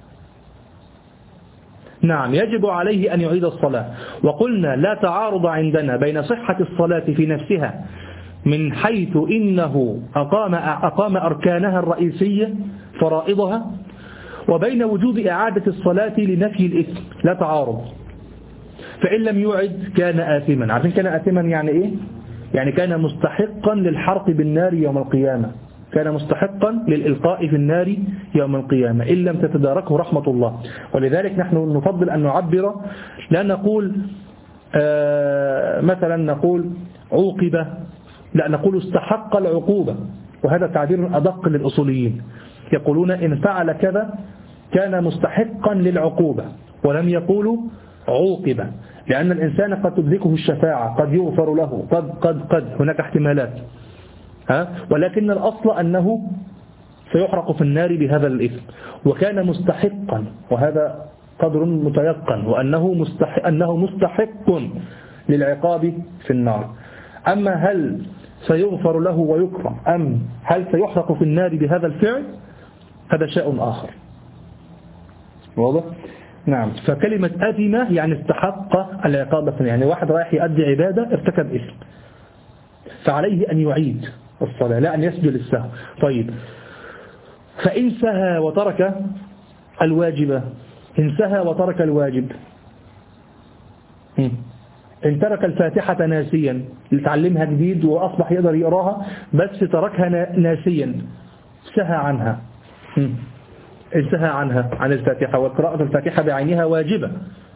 نعم يجب عليه أن يعيد الصلاة. وقلنا لا تعارض عندنا بين صحة الصلاة في نفسها من حيث إنه أقام, أقام أركانها الرئيسية فرائضها، وبين وجوب إعادة الصلاة لنفي الإثم، لا تعارض. فإن لم يعد كان آثما. عشان كان آثما يعني إيه؟ يعني كان مستحقا للحرق بالنار يوم القيامة، كان مستحقا للإلقاء في النار يوم القيامة إن لم تتداركه رحمة الله. ولذلك نحن نفضل أن نعبر، لا نقول آه مثلا نقول عوقب، لا نقول استحق العقوبة، وهذا تعبير أدق للأصوليين. يقولون إن فعل كذا كان مستحقا للعقوبة، ولم يقولوا عوقب، لأن الإنسان قد تدركه الشفاعة، قد يغفر له، قد قد قد هناك احتمالات، ها؟ ولكن الأصل أنه سيحرق في النار بهذا الإثم، وكان مستحقا، وهذا قدر متيقن، وأنه مستحق, أنه مستحق للعقاب في النار. أما هل سيغفر له ويكرم أم هل سيحرق في النار بهذا الفعل، هذا شيء آخر. واضح؟ نعم. فكلمة أثمة يعني استحق العقاب، يعني واحد رايح يؤدي عبادة ارتكب إثم، فعليه أن يعيد الصلاة لا أن يسجد للسهو. طيب فإن سهى وترك الواجب، إن سهى وترك الواجب، إن ترك الفاتحة ناسيا لتعلمها جديد وأصبح يقدر يقراها بس تركها ناسيا، سهى عنها، انسهى عنها عن الفاتحة، وقراءة الفاتحة بعينها واجبة،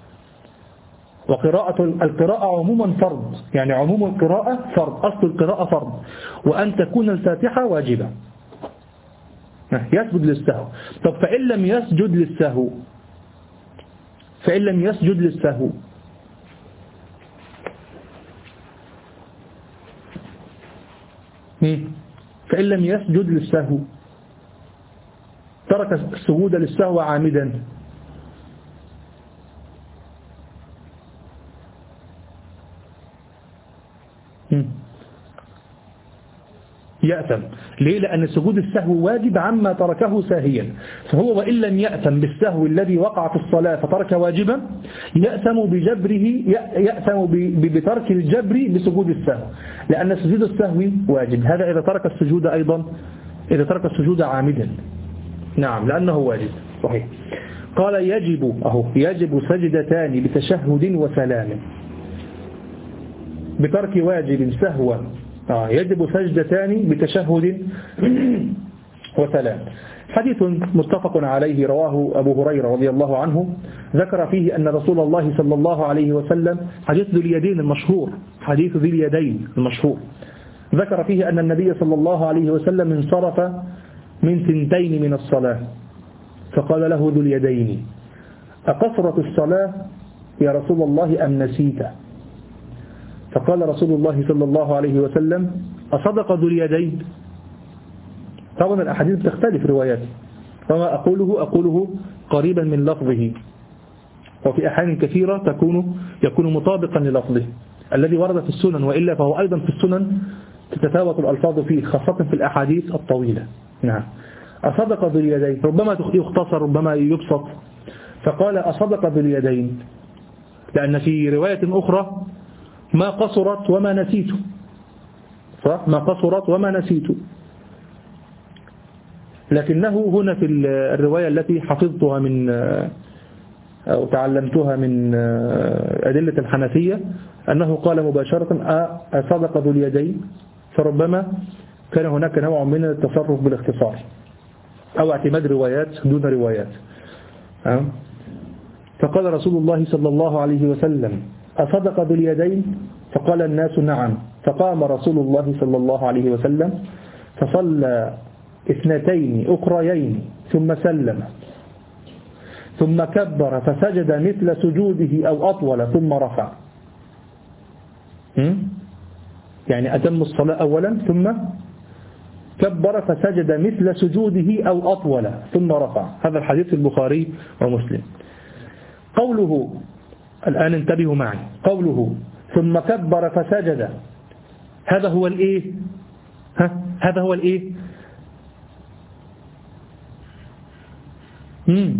وقراءة القراءة عموما فرض، يعني عموم القراءة فرض، أصل القراءة فرض، وأن تكون الفاتحة واجبة. يسجد للسهو. طب فإن لم يسجد للسهو، فإن لم يسجد للسهو فإن لم يسجد للسهو ترك السجود للسهو عامدا، يأثم. ليه؟ لأن سجود السهو واجب عما تركه ساهيا، فهو وإن لم يأثم بالسهو الذي وقع في الصلاة فترك واجبا، يأثم بجبره، يأثم بترك الجبر بسجود السهو، لأن سجود السهو واجب. هذا إذا ترك السجود أيضا، إذا ترك السجود عامدا، نعم لأنه واجب صحيح. قال يجب أهو يجب سجدتان بتشهد وسلام، بترك واجب سهوا آه يجب سجدتان بتشهد وسلام. حديث متفق عليه رواه أبو هريرة رضي الله عنه، ذكر فيه أن رسول الله صلى الله عليه وسلم، حديث ذي اليدين المشهور، حديث ذي اليدين المشهور، ذكر فيه أن النبي صلى الله عليه وسلم انصرف من ثنتين من الصلاة، فقال له ذو اليدين: أقصرت الصلاة يا رسول الله أم نسيت؟ فقال رسول الله صلى الله عليه وسلم: أصدق ذو اليدين؟ طبعا الأحاديث تختلف رواياته، وما أقوله أقوله قريبا من لفظه، وفي أحيان كثيرة تكون يكون مطابقا للفظه الذي ورد في السنن، وإلا فهو أيضا في السنن تتفاوت الألفاظ فيه، خاصة في الأحاديث الطويلة. نعم. أصدق ذو اليدين، ربما يختصر ربما يبسط، فقال أصدق ذو اليدين، لأن في رواية أخرى ما قصرت وما نسيت، صح؟ ما قصرت وما نسيت. لكنه هنا في الرواية التي حفظتها من أو تعلمتها من أدلة الحنفية أنه قال مباشرة أصدق ذو اليدين، فربما كان هناك نوع من التصرف بالاختصار أو اعتماد روايات دون روايات. فقال رسول الله صلى الله عليه وسلم: أصدق ذو اليدين؟ فقال الناس: نعم. فقام رسول الله صلى الله عليه وسلم فصلى اثنتين أخريين ثم سلم، ثم كبر فسجد مثل سجوده أو أطول ثم رفع. يعني أتم الصلاة أولا ثم كبر فسجد مثل سجوده أو أطول ثم رفع. هذا الحديث في البخاري ومسلم. قوله الآن انتبهوا معي، قوله ثم كبر فسجد، هذا هو الإيه؟ ها؟ هذا هو الإيه؟ مم.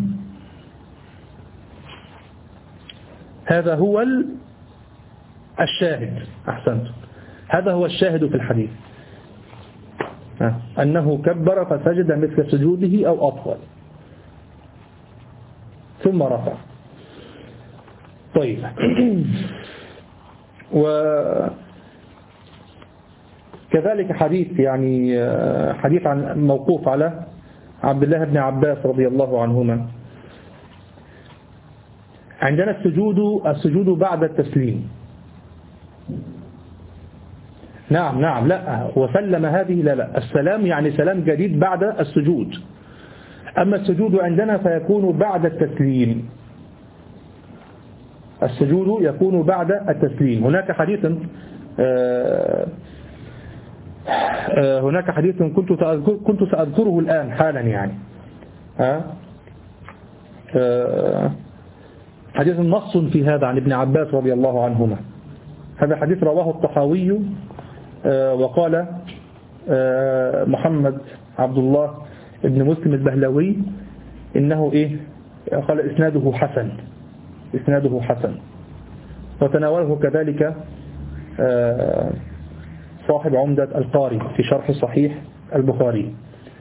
هذا هو الشاهد. أحسنت، هذا هو الشاهد في الحديث، أنه كبر فسجد مثل سجوده أو أطول ثم رفع. طيب، وكذلك حديث يعني حديث عن موقوف على عبد الله بن عباس رضي الله عنهما. عندنا السجود السجود بعد التسليم. نعم نعم لا وسلم هذه لا لا السلام يعني سلام جديد بعد السجود. أما السجود عندنا فيكون بعد التسليم، السجود يكون بعد التسليم. هناك حديث آه آه هناك حديث كنت كنت سأذكره الآن حالا يعني آه آه حديث نص في هذا عن ابن عباس رضي الله عنهما. هذا حديث رواه الطحاوي آه وقال آه محمد عبد الله ابن مسلم البهلوي إنه إيه قال إسناده حسن، إسناده حسن. وتناوله كذلك آه صاحب عمدة القاري في شرح صحيح البخاري.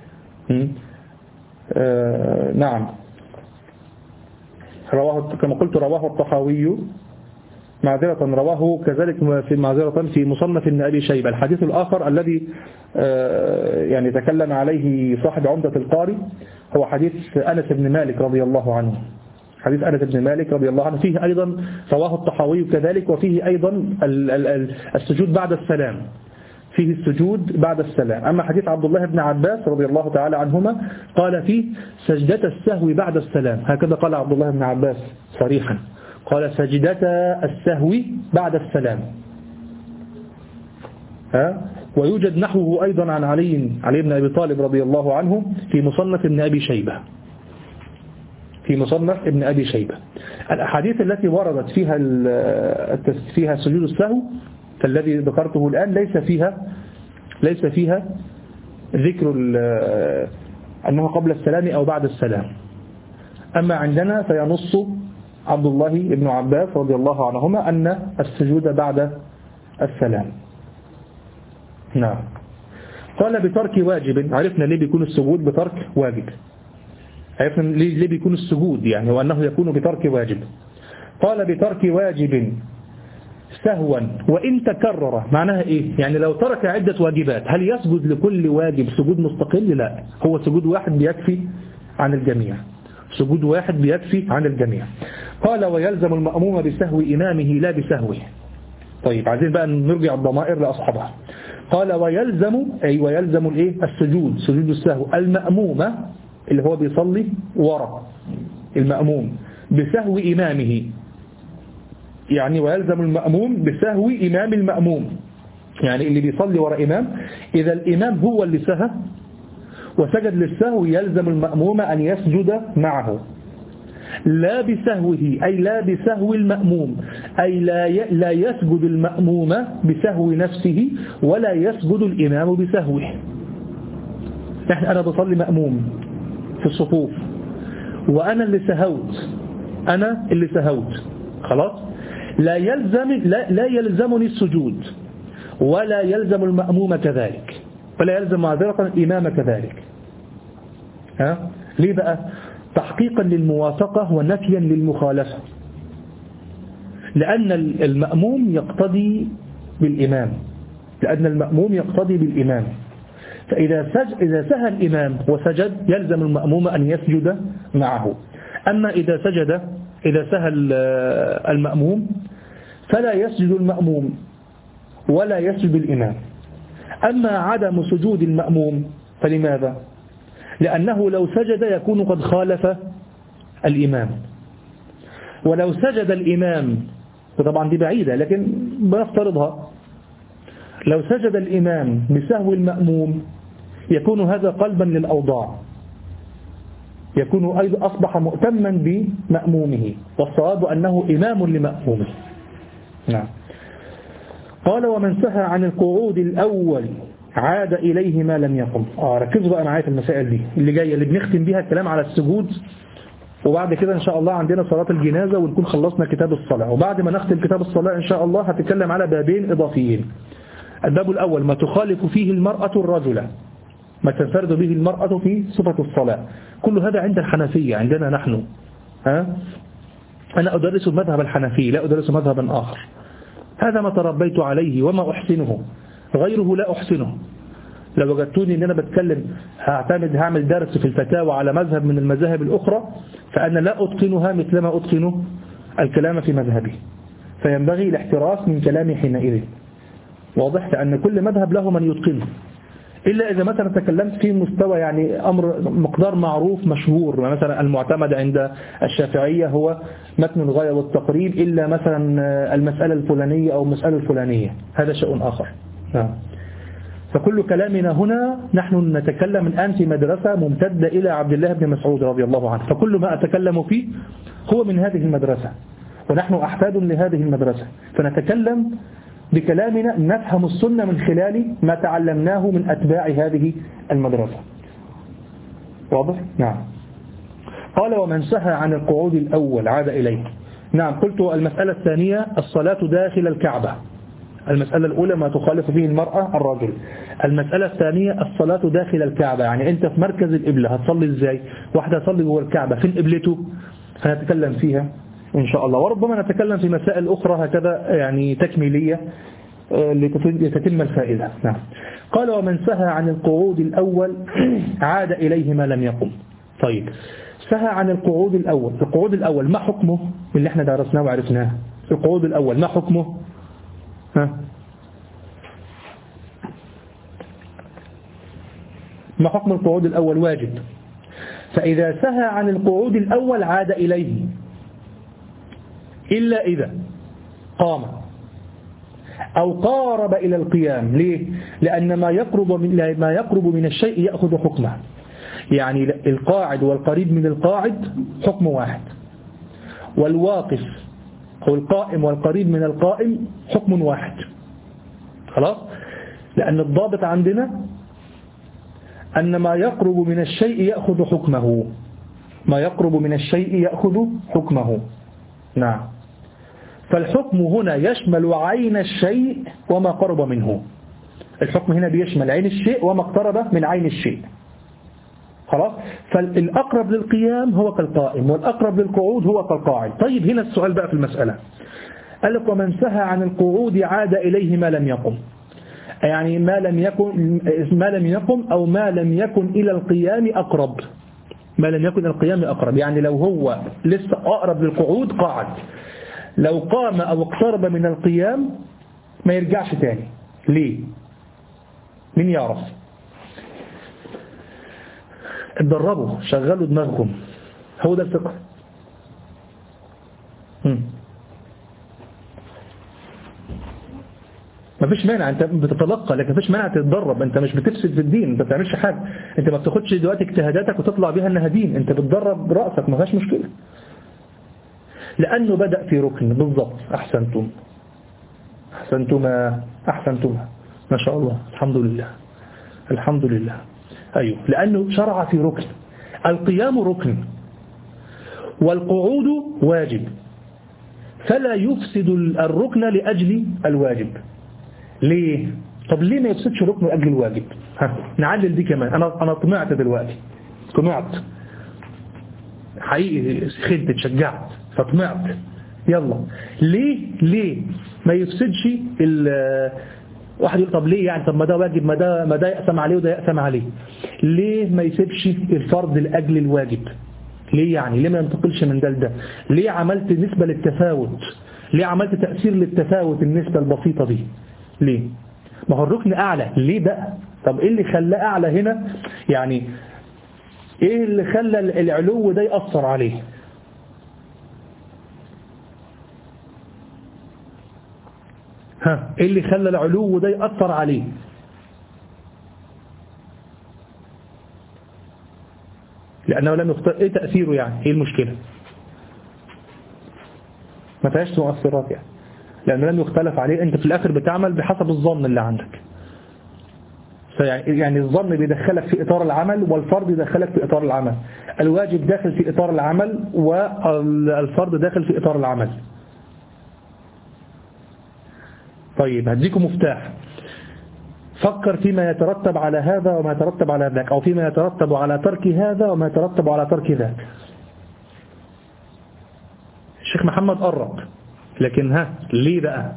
آه نعم رواه كما قلت رواه الطحاوي معذرة، رواه كذلك في معذرة في مصنف ابن أبي شيبة. الحديث الآخر الذي يعني تكلم عليه صاحب عمدة القاري هو حديث أنس بن مالك رضي الله عنه. حديث أنس بن مالك رضي الله عنه فيه أيضا رواه الطحاوي كذلك، وفيه أيضا السجود بعد السلام، فيه السجود بعد السلام. أما حديث عبد الله بن عباس رضي الله تعالى عنهما قال فيه سجدة السهو بعد السلام، هكذا قال عبد الله بن عباس صريحا، قال سجدة السهو بعد السلام. ها؟ ويوجد نحوه أيضا عن علي علي بن أبي طالب رضي الله عنه في مصنف ابن أبي شيبة، في مصنف ابن أبي شيبة. الأحاديث التي وردت فيها فيها سجود السهو فالذي ذكرته الآن ليس فيها ليس فيها ذكر أنه قبل السلام أو بعد السلام. أما عندنا فينص عبد الله بن عباس رضي الله عنهما أن السجود بعد السلام. نعم. قال بترك واجب، عرفنا ليه بيكون السجود بترك واجب، عرفنا ليه بيكون السجود يعني وأنه يكون بترك واجب. قال بترك واجب سهوا وإن تكرر، معناها إيه؟ يعني لو ترك عدة واجبات هل يسجد لكل واجب سجود مستقل؟ لا، هو سجود واحد بيكفي عن الجميع، سجود واحد بيكفي عن الجميع. قال ويلزم المأموم بسهو إمامه لا بسهوه. طيب عايزين بقى نرجع الضمائر لأصحابها. قال ويلزم أي ويلزم الإيه؟ السجود، سجود السهو المأمومة اللي هو بيصلي وراء المأموم بسهو إمامه، يعني ويلزم المأموم بسهو إمام المأموم، يعني اللي بيصلي وراء إمام إذا الإمام هو اللي سهى وسجد للسهو يلزم المأموم أن يسجد معه لا بسهوه، أي لا بسهو المأموم، أي لا لا يسجد المأموم بسهو نفسه ولا يسجد الإمام بسهوه. نحن أنا بصلي مأموم في الصفوف وأنا اللي سهوت، أنا اللي سهوت خلاص، لا يلزم لا, لا يلزمني السجود ولا يلزم المأموم كذلك ولا يلزم معذرة الإمام كذلك. ها؟ ليه بقى؟ تحقيقا للموافقة ونفيا للمخالفة، لأن المأموم يقتدي بالإمام، لأن المأموم يقتدي بالإمام، فإذا سج... إذا سهى الإمام وسجد يلزم المأموم أن يسجد معه. أما إذا سجد إذا سهى المأموم فلا يسجد المأموم ولا يسجد الإمام. أما عدم سجود المأموم فلماذا؟ لأنه لو سجد يكون قد خالف الإمام، ولو سجد الإمام وطبعا دي بعيدة لكن بنفترضها، لو سجد الإمام بسهو المأموم يكون هذا قلبا للأوضاع، يكون أيضا أصبح مؤتما بمأمومه، والصواب أنه إمام لمأمومه. نعم. قال ومن سهى عن القعود الأول عاد إليه ما لم يقم. آه ركزوا بقى معايا في المسائل دي اللي جاية اللي بنختم بيها الكلام على السجود، وبعد كده إن شاء الله عندنا صلاة الجنازة ونكون خلصنا كتاب الصلاة، وبعد ما نختم كتاب الصلاة إن شاء الله هتكلم على بابين إضافيين. الباب الأول ما تخالف فيه المرأة الرجل، ما تنفرد به المرأة في صفة الصلاة. كل هذا عند الحنفية، عندنا نحن. ها؟ أنا أدرس مذهب الحنفي لا أدرس مذهبا آخر، هذا ما تربيت عليه وما أحسنه، غيره لا أحسنه. لو وجدتوني أن أنا بتكلم هعتمد هعمل درس في الفتاوى على مذهب من المذاهب الأخرى، فأنا لا أتقنها مثلما أتقن الكلام في مذهبي، فينبغي الاحتراس من كلامي حينئذ. واضح؟ لأن كل مذهب له من يتقنه، إلا إذا مثلا تكلمت في مستوى يعني أمر مقدار معروف مشهور، مثلا المعتمد عند الشافعية هو متن الغاية والتقريب، إلا مثلا المسألة الفلانية أو المسألة الفلانية، هذا شيء آخر. فكل كلامنا هنا نحن نتكلم الآن في مدرسة ممتدة إلى عبد الله بن مسعود رضي الله عنه، فكل ما أتكلم فيه هو من هذه المدرسة، ونحن أحفاد لهذه المدرسة، فنتكلم بكلامنا نفهم السنة من خلال ما تعلمناه من أتباع هذه المدرسة. واضح؟ نعم. قال ومن سهى عن القعود الأول عاد إليه. نعم. قلت المسألة الثانية الصلاة داخل الكعبة. المسألة الأولى ما تخالف فيه المرأة الرجل. المسألة الثانية الصلاة داخل الكعبة، يعني أنت في مركز القبلة هتصلي إزاي؟ واحدة تصلي جوه الكعبة فين قبلته؟ هنتكلم فيها إن شاء الله، وربما نتكلم في مسائل أخرى هكذا يعني تكميلية لتتم الفائدة. نعم. قال ومن سهى عن القعود الأول عاد إليه ما لم يقم. طيب سهى عن القعود الأول، القعود الأول ما حكمه اللي احنا درسناه وعرفناه؟ القعود الأول ما حكمه؟ ها؟ ما حكم القعود الأول؟ واجب. فإذا سهى عن القعود الأول عاد إليه، إلا إذا قام أو قارب إلى القيام. ليه؟ لأن ما يقرب من ما يقرب من الشيء يأخذ حكمه، يعني القاعد والقريب من القاعد حكم واحد، والواقف أو القائم والقريب من القائم حكم واحد. خلاص؟ لأن الضابط عندنا أن ما يقرب من الشيء يأخذ حكمه، ما يقرب من الشيء يأخذ حكمه. نعم. فالحكم هنا يشمل عين الشيء وما قرب منه. الحكم هنا بيشمل عين الشيء وما اقترب من عين الشيء. خلاص؟ فالأقرب للقيام هو كالقائم، والأقرب للقعود هو كالقاعد. طيب هنا السؤال بقى في المسألة، قال لك ومن سهى عن القعود عاد إليه ما لم يقم، يعني ما لم يكن ما لم يقم أو ما لم يكن إلى القيام أقرب، ما لم يكن إلى القيام أقرب، يعني لو هو لسه أقرب للقعود قاعد، لو قام أو اقترب من القيام ما يرجعش تاني. ليه؟ مين يعرف؟ اتدربوا، شغلوا دماغكم، هو ده الفقه. ما فيش مانع، انت بتتلقى، لكن ما فيش مانع تتدرب، انت مش بتفسد في الدين، انت ما بتعملش حاجه، انت ما بتاخدش دلوقتي اجتهاداتك وتطلع بيها انها دين، انت بتدرب راسك، ما فيهاش مشكله، لانه بدأ في ركن. بالضبط. احسنتم احسنتما احسنتما ما شاء الله، الحمد لله الحمد لله. ايوه، لانه شرع في ركن. القيام ركن والقعود واجب، فلا يفسد الركن لأجل الواجب. ليه؟ طب ليه ما يفسدش ركن لأجل الواجب؟ ها نعلل دي كمان. أنا أنا طمعت دلوقتي، طمعت حقيقي، خدت اتشجعت فطمعت. يلا ليه ليه ما يفسدش ال واحد يقول طب ليه يعني، طب ما ده واجب، ما ده ما ده يقسم عليه وده يقسم عليه، ليه ما يسيبش الفرض لأجل الواجب؟ ليه يعني؟ ليه ما ينتقلش من ده لده؟ ليه عملت نسبة للتفاوت؟ ليه عملت تأثير للتفاوت النسبة البسيطة دي؟ ليه؟ ما هو الركن أعلى، ليه بقى؟ طب إيه اللي خلاه أعلى هنا؟ يعني إيه اللي خلى العلو ده يأثر عليه؟ ها إيه اللي خلى العلو ده يأثر عليه؟ لأنه لم يختار. إيه تأثيره يعني؟ إيه المشكلة؟ ما فيهاش مؤثرات يعني، لأنه لم يختلف عليه. أنت في الآخر بتعمل بحسب الظن اللي عندك. يعني الظن بيدخلك في إطار العمل، والفرض يدخلك في إطار العمل. الواجب داخل في إطار العمل، والفرض داخل في إطار العمل. طيب هديكم مفتاح. فكر فيما يترتب على هذا وما يترتب على ذاك، أو فيما يترتب على ترك هذا وما يترتب على ترك ذاك. الشيخ محمد قرب، لكن ها ليه بقى؟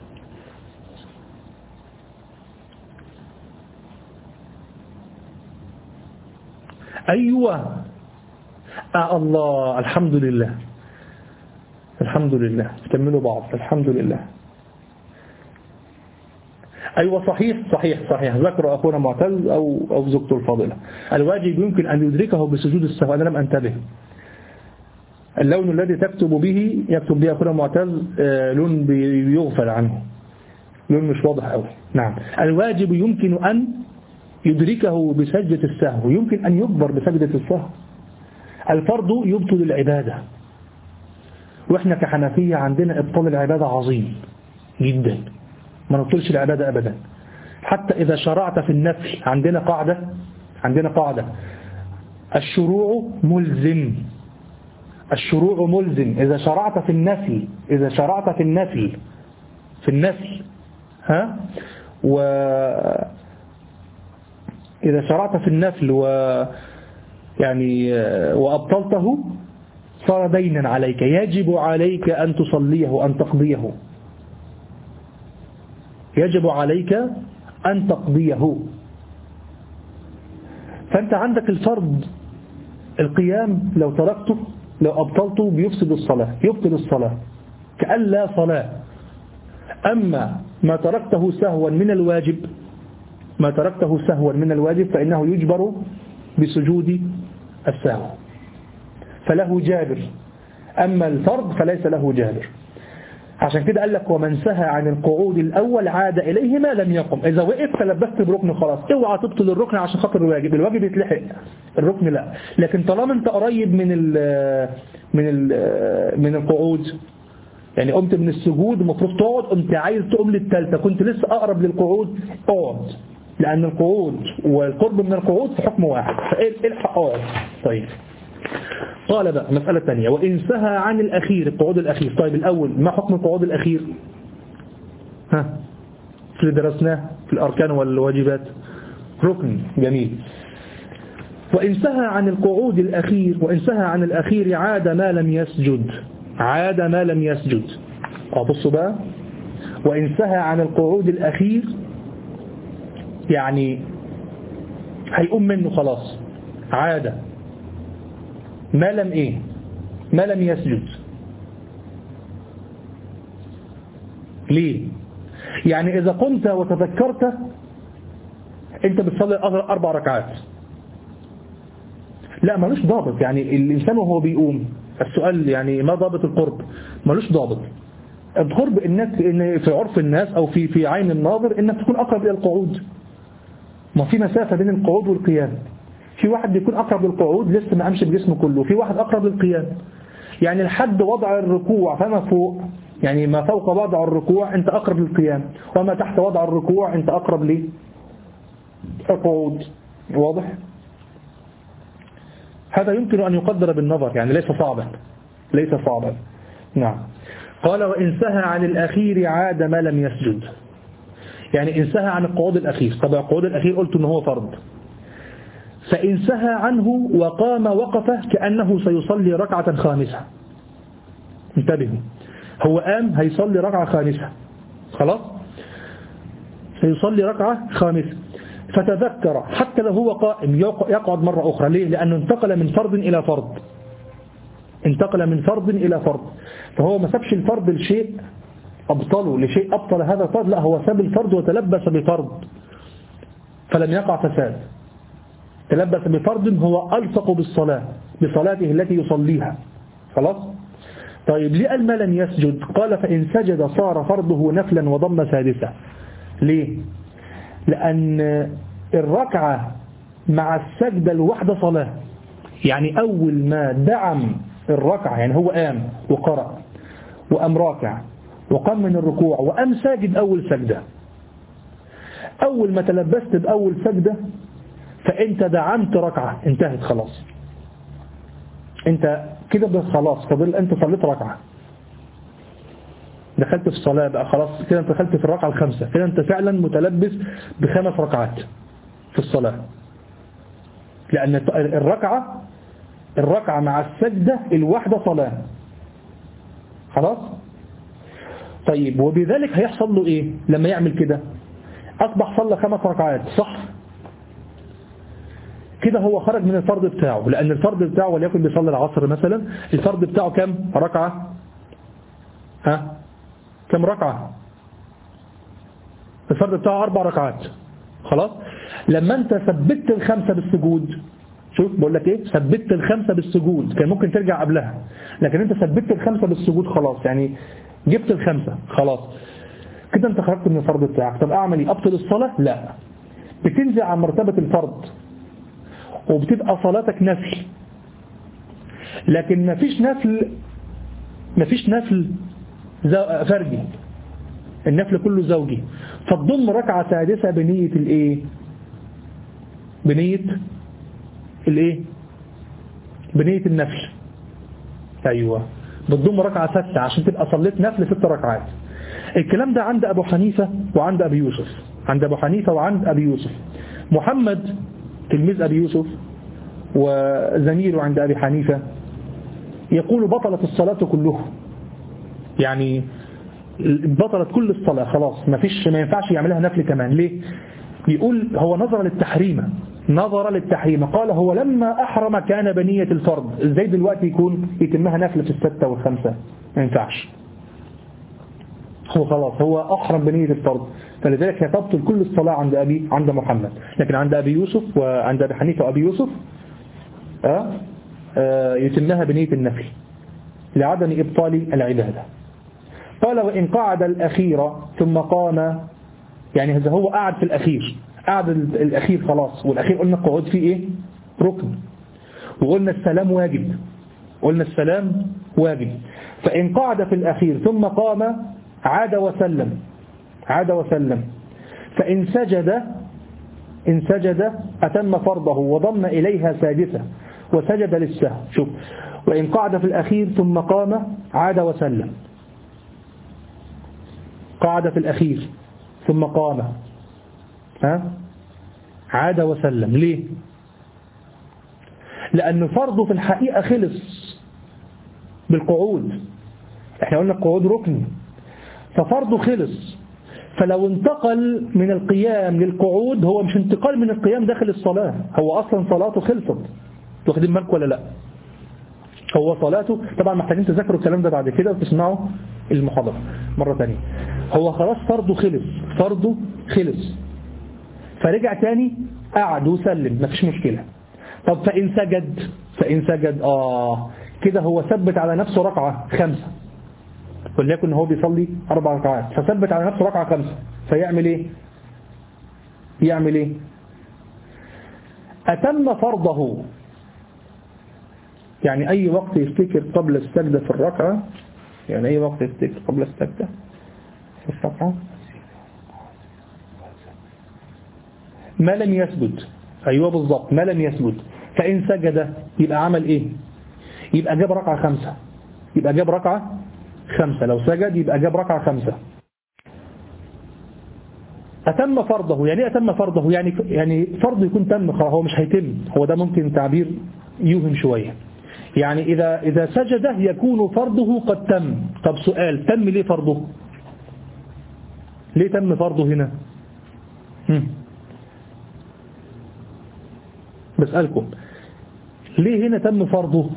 أيوة. آه الله، الحمد لله الحمد لله. كملوا بعض. الحمد لله. أيوة صحيح صحيح صحيح. ذكر أخونا معتز أو أو زوجته الفاضلة. الواجب يمكن أن يدركه بسجود السهو. أنا لم أنتبه. اللون الذي تكتب به يكتب به أخونا معتز لون بيغفل عنه، لون مش واضح أوي. نعم. الواجب يمكن أن يدركه بسجدة السهو، يمكن أن يجبر بسجدة السهو. الفرض يبطل العبادة، وإحنا كحنفية عندنا إبطال العبادة عظيم جدا، ما نبطلش العبادة أبدا. حتى إذا شرعت في النفل عندنا قاعدة عندنا قاعدة الشروع ملزم. الشروع ملزم. إذا شرعت في النفل إذا شرعت في النفل في النفل ها و إذا شرعت في النفل و يعني وأبطلته صار دينا عليك، يجب عليك أن تصليه أن تقضيه يجب عليك أن تقضيه. فأنت عندك الفرض القيام، لو تركته لو أبطلته بيفسد الصلاة، يبطل الصلاة كأن لا صلاة. أما ما تركته سهوا من الواجب ما تركته سهوا من الواجب فإنه يجبر بسجود السهو، فله جابر. أما الفرض فليس له جابر. عشان كده قال لك ومن سهى عن القعود الأول عاد إليه ما لم يقم. إذا وقف فلبست بركن خلاص، اوعى تبطل الركن عشان خاطر الواجب. الواجب يتلحق، الركن لا. لكن طالما انت قريب من ال من ال من القعود، يعني قمت من السجود المفروض تقعد، قمت عايز تقوم للثالثه، كنت لسه أقرب للقعود، اقعد، لأن القعود والقرب من القعود في حكم واحد، فالحق اقعد. طيب قال بقى مسألة ثانية، وإن سهى عن الأخير القعود الأخير. طيب الأول ما حكم القعود الأخير؟ ها في اللي درسناه في الأركان والواجبات، ركن. جميل. وإن سهى عن القعود الأخير وإن سهى عن الأخير عاد ما لم يسجد عاد ما لم يسجد. بصوا بقى، وإن سهى عن القعود الأخير يعني هيقوم منه خلاص، عاد ما لم ايه ما لم يسجد. ليه؟ يعني إذا قمت وتذكرت أنت بتصلي أربع ركعات، لا ملوش ضابط. يعني الإنسان وهو بيقوم، السؤال يعني ما ضابط القرب؟ ملوش ضابط. القرب إنك إن في عرف الناس أو في في عين الناظر إنك تكون أقرب إلى القعود. ما في مسافة بين القعود والقيام. في واحد بيكون أقرب للقعود لسه ما قامش بجسمه كله، في واحد أقرب للقيام. يعني لحد وضع الركوع فما فوق، يعني ما فوق وضع الركوع أنت أقرب للقيام، وما تحت وضع الركوع أنت أقرب للقعود. واضح؟ هذا يمكن أن يقدر بالنظر، يعني ليس صعبا ليس صعبا. نعم. قال وإن سهى عن الأخير عاد ما لم يسجد. يعني إن سهى عن القعود الأخير، طبعا القعود الأخير قلت إنه هو فرض، فإن سهى عنه وقام وقف كأنه سيصلي ركعة خامسة. انتبهوا، هو قام هيصلي ركعة خامسة، خلاص سيصلي ركعة خامسة، فتذكر حتى لو هو قائم يقعد مرة أخرى. ليه؟ لأنه انتقل من فرض إلى فرض انتقل من فرض إلى فرض فهو ما سابش الفرض لشيء أبطله لشيء أبطل هذا الفرض، لا هو ساب الفرض وتلبس بفرض فلم يقع فساد. تلبس بفرض هو ألصق بالصلاة بصلاته التي يصليها، خلاص. طيب ليه قال ما لم يسجد؟ قال فإن سجد صار فرضه نفلا وضم سادسة. ليه؟ لأن الركعة مع السجدة الواحدة صلاة، يعني أول ما دعم الركعة، يعني هو قام وقرأ وقام راكع وقام من الركوع وقام ساجد أول سجدة، أول ما تلبست بأول سجدة فأنت دعمت ركعة، انتهت خلاص، أنت كده بس خلاص، فضل أنت صليت ركعة، دخلت في الصلاة بقى خلاص، كده أنت دخلت في الركعة الخامسة، كده أنت فعلا متلبس بخمس ركعات في الصلاة، لأن الركعة الركعة مع السجدة الواحدة صلاة، خلاص. طيب وبذلك هيحصل له إيه لما يعمل كده؟ أصبح صلى خمس ركعات، صح؟ كده هو خرج من الفرض بتاعه، لأن الفرض بتاعه وليكن بيصلي العصر مثلا، الفرض بتاعه كم ركعة؟ ها؟ كم ركعة؟ الفرض بتاعه أربع ركعات، خلاص. لما أنت ثبت الخمسة بالسجود، شوف بقول لك إيه، ثبت الخمسة بالسجود، كان ممكن ترجع قبلها، لكن أنت ثبت الخمسة بالسجود خلاص، يعني جبت الخمسة خلاص، كده أنت خرجت من الفرض بتاعك. طب أعمل إيه؟ أبطل الصلاة؟ لا، بتنزع عن مرتبة الفرض وبتبقى صلاتك نفل، لكن مفيش نفل مفيش نفل فردي، النفل كله زوجي، فتضم ركعة سادسة بنية الايه بنية الايه بنية النفل، ايوه بتضم ركعة ستة عشان تبقى صليت نفل ست ركعات. الكلام ده عند ابو حنيفة وعند ابي يوسف، عند ابو حنيفة وعند ابي يوسف. محمد تلميذ ابي يوسف وزميله عند ابي حنيفة يقول بطلت الصلاة كلها، يعني بطلت كل الصلاة خلاص، ما فيش ما ينفعش يعملها نفل كمان. ليه؟ يقول هو نظر للتحريم، نظر للتحريم، قال هو لما أحرم كان بنية الفرض، ازاي دلوقتي يكون يتمها نفل في الستة والخمسة؟ ما ينفعش، هو خلاص هو أحرم بنية الفرض، فلذلك يتبطل كل الصلاة عند أبي عند محمد. لكن عند أبي يوسف وعند أبي حنيفة وأبي يوسف آه آه يتمها بنية النفل لعدم إبطال العبادة. قال وإن قعد الأخير ثم قام، يعني إذا هو قعد في الأخير، قعد الأخير خلاص، والأخير قلنا القعود فيه إيه؟ ركن، وقلنا السلام واجب، قلنا السلام واجب. فإن قعد في الأخير ثم قام عاد وسلم، عاد وسلم. فإن سجد إن سجد أتم فرضه وضم إليها سادسة وسجد للسهو. شوف، وإن قعد في الأخير ثم قام عاد وسلم، قعد في الأخير ثم قام ها عاد وسلم. ليه؟ لأن فرضه في الحقيقة خلص بالقعود، احنا قلنا القعود ركن، ففرضه خلص، فلو انتقل من القيام للقعود هو مش انتقال من القيام داخل الصلاة، هو أصلا صلاته خلصت. واخدين بالكم ولا لا؟ هو صلاته طبعا محتاجين تذكروا الكلام ده بعد كده وتسمعوا المحاضرة مرة تانية. هو خلاص فرضه خلص، فرضه خلص، فرجع تاني قعد وسلم، مفيش مشكلة. طب فإن سجد فإن سجد آه كده هو ثبت على نفسه ركعة خمسة، وليكن هو بيصلي أربع ركعات فثبت على نفسه ركعة خمسة، فيعمل إيه؟ يعمل إيه؟ أتم فرضه، يعني أي وقت يفتكر قبل السجدة في الركعة، يعني أي وقت يفتكر قبل السجدة في الركعة ما لم يسجد، أيوة بالضبط ما لم يسجد. فإن سجد يبقى عمل إيه؟ يبقى جاب ركعة خمسة، يبقى جاب ركعة خمسة، لو سجد يبقى جاب ركعة خمسة. أتم فرضه، يعني أتم فرضه يعني يعني فرضه يكون تم خلاص، هو مش هيتم، هو ده ممكن تعبير يوهم شوية، يعني إذا إذا سجد يكون فرضه قد تم. طب سؤال، تم ليه فرضه؟ ليه تم فرضه هنا؟ هم. بسألكم ليه هنا تم فرضه؟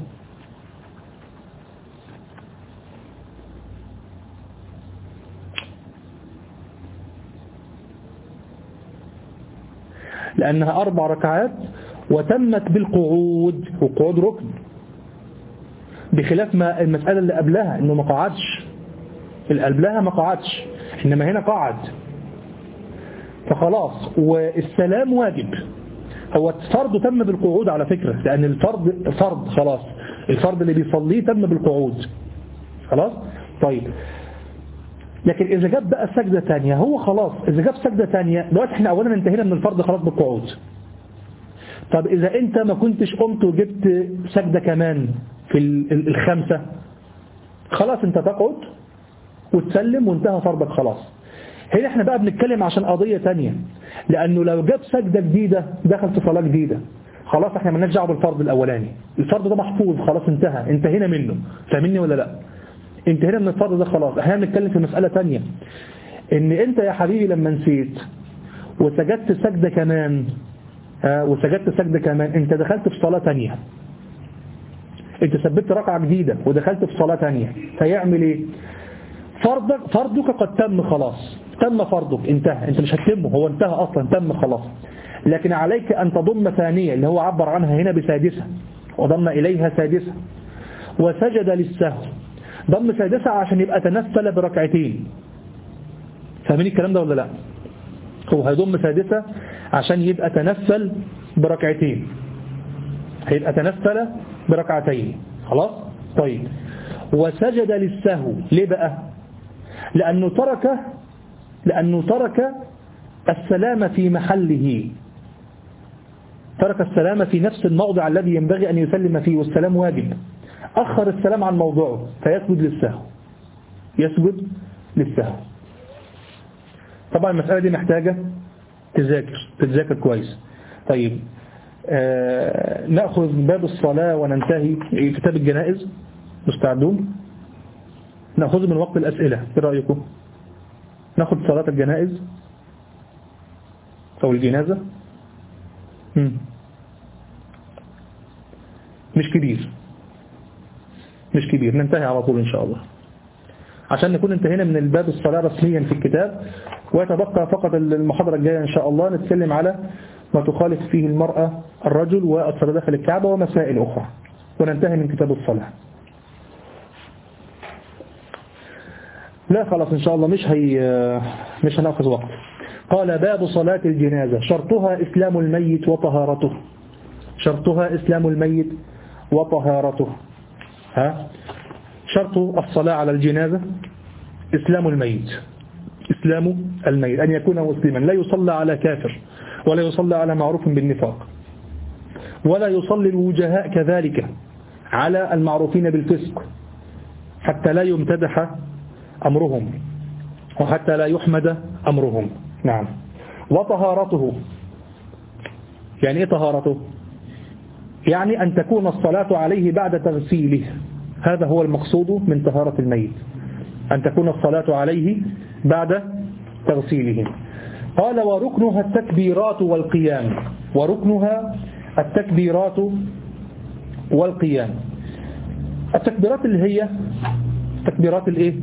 لأنها أربع ركعات وتمت بالقعود، والقعود ركن، بخلاف ما المسألة اللي قبلها إنه ما قعدش، اللي قبلها ما قعدش، إنما هنا قعد، فخلاص والسلام واجب، هو الفرض تم بالقعود على فكرة، لأن الفرض فرض خلاص، الفرض اللي بيصليه تم بالقعود خلاص. طيب لكن إذا جاب بقى سجدة تانية، هو خلاص إذا جاب سجدة تانية دلوقتي احنا أولا انتهينا من الفرض خلاص بالقعود. طب إذا أنت ما كنتش قمت وجبت سجدة كمان في الخمسة، خلاص أنت تقعد وتسلم وانتهى فرضك خلاص. هنا احنا بقى بنتكلم عشان قضية تانية، لأنه لو جاب سجدة جديدة دخل في صلاة جديدة، خلاص احنا مالناش دعوه بالفرض الأولاني، الفرض ده محفوظ خلاص انتهى، انتهينا منه، فاهمني ولا لا؟ انتهينا من الفرض ده خلاص. احنا بنتكلم في مسألة تانية، ان انت يا حبيبي لما نسيت وسجدت سجدة كمان ها وسجدت سجدة كمان، انت دخلت في صلاة تانية، انت ثبت ركعة جديدة ودخلت في صلاة تانية، فيعمل ايه؟ فرضك فرضك قد تم خلاص، تم فرضك انتهى، انت مش هتتمه، هو انتهى اصلا تم خلاص. لكن عليك ان تضم ثانية اللي هو عبر عنها هنا بسادسة، وضم اليها سادسة، وسجد للسهو، ضم سادسة عشان يبقى تنفل بركعتين. فاهمين الكلام ده ولا لا؟ هو هيضم سادسة عشان يبقى تنفل بركعتين، هيبقى تنفل بركعتين خلاص. طيب وسجد للسهو ليه بقى؟ لأنه ترك لأنه ترك السلام في محله، ترك السلام في نفس الموضع الذي ينبغي أن يسلم فيه، والسلام واجب، أخر السلام عن موضوعه فيسجد للسهو، يسجد للسهو. طبعا المسألة دي محتاجة تذاكر تتذاكر كويس. طيب آه نأخذ باب الصلاة وننتهي كتاب الجنائز، مستعدون؟ نأخذ من وقت الأسئلة، ايه رأيكم؟ نأخذ صلاة الجنائز أو الجنازة. مم. مش كبير مش كبير ننتهي على طول إن شاء الله، عشان نكون انتهينا من الباب الصلاة رسميا في الكتاب، ويتبقى فقط المحاضرة الجاية إن شاء الله نتكلم على ما تخالف فيه المرأة الرجل والصلاة داخل الكعبة ومسائل أخرى، وننتهي من كتاب الصلاة. لا خلاص إن شاء الله مش هي مش هنأخذ وقت. قال باب صلاة الجنازة، شرطها إسلام الميت وطهارته، شرطها إسلام الميت وطهارته. ها شرط الصلاة على الجنازة إسلام الميت، إسلام الميت أن يكون مسلما، لا يصلى على كافر، ولا يصلى على معروف بالنفاق، ولا يصلي الوجهاء كذلك على المعروفين بالفسق، حتى لا يمتدح أمرهم وحتى لا يحمد أمرهم. نعم. وطهارته، يعني إيه طهارته؟ يعني أن تكون الصلاة عليه بعد تغسيله، هذا هو المقصود من طهارة الميت، أن تكون الصلاة عليه بعد تغسيله. قال وركنها التكبيرات والقيام، وركنها التكبيرات والقيام. التكبيرات اللي هي التكبيرات الايه؟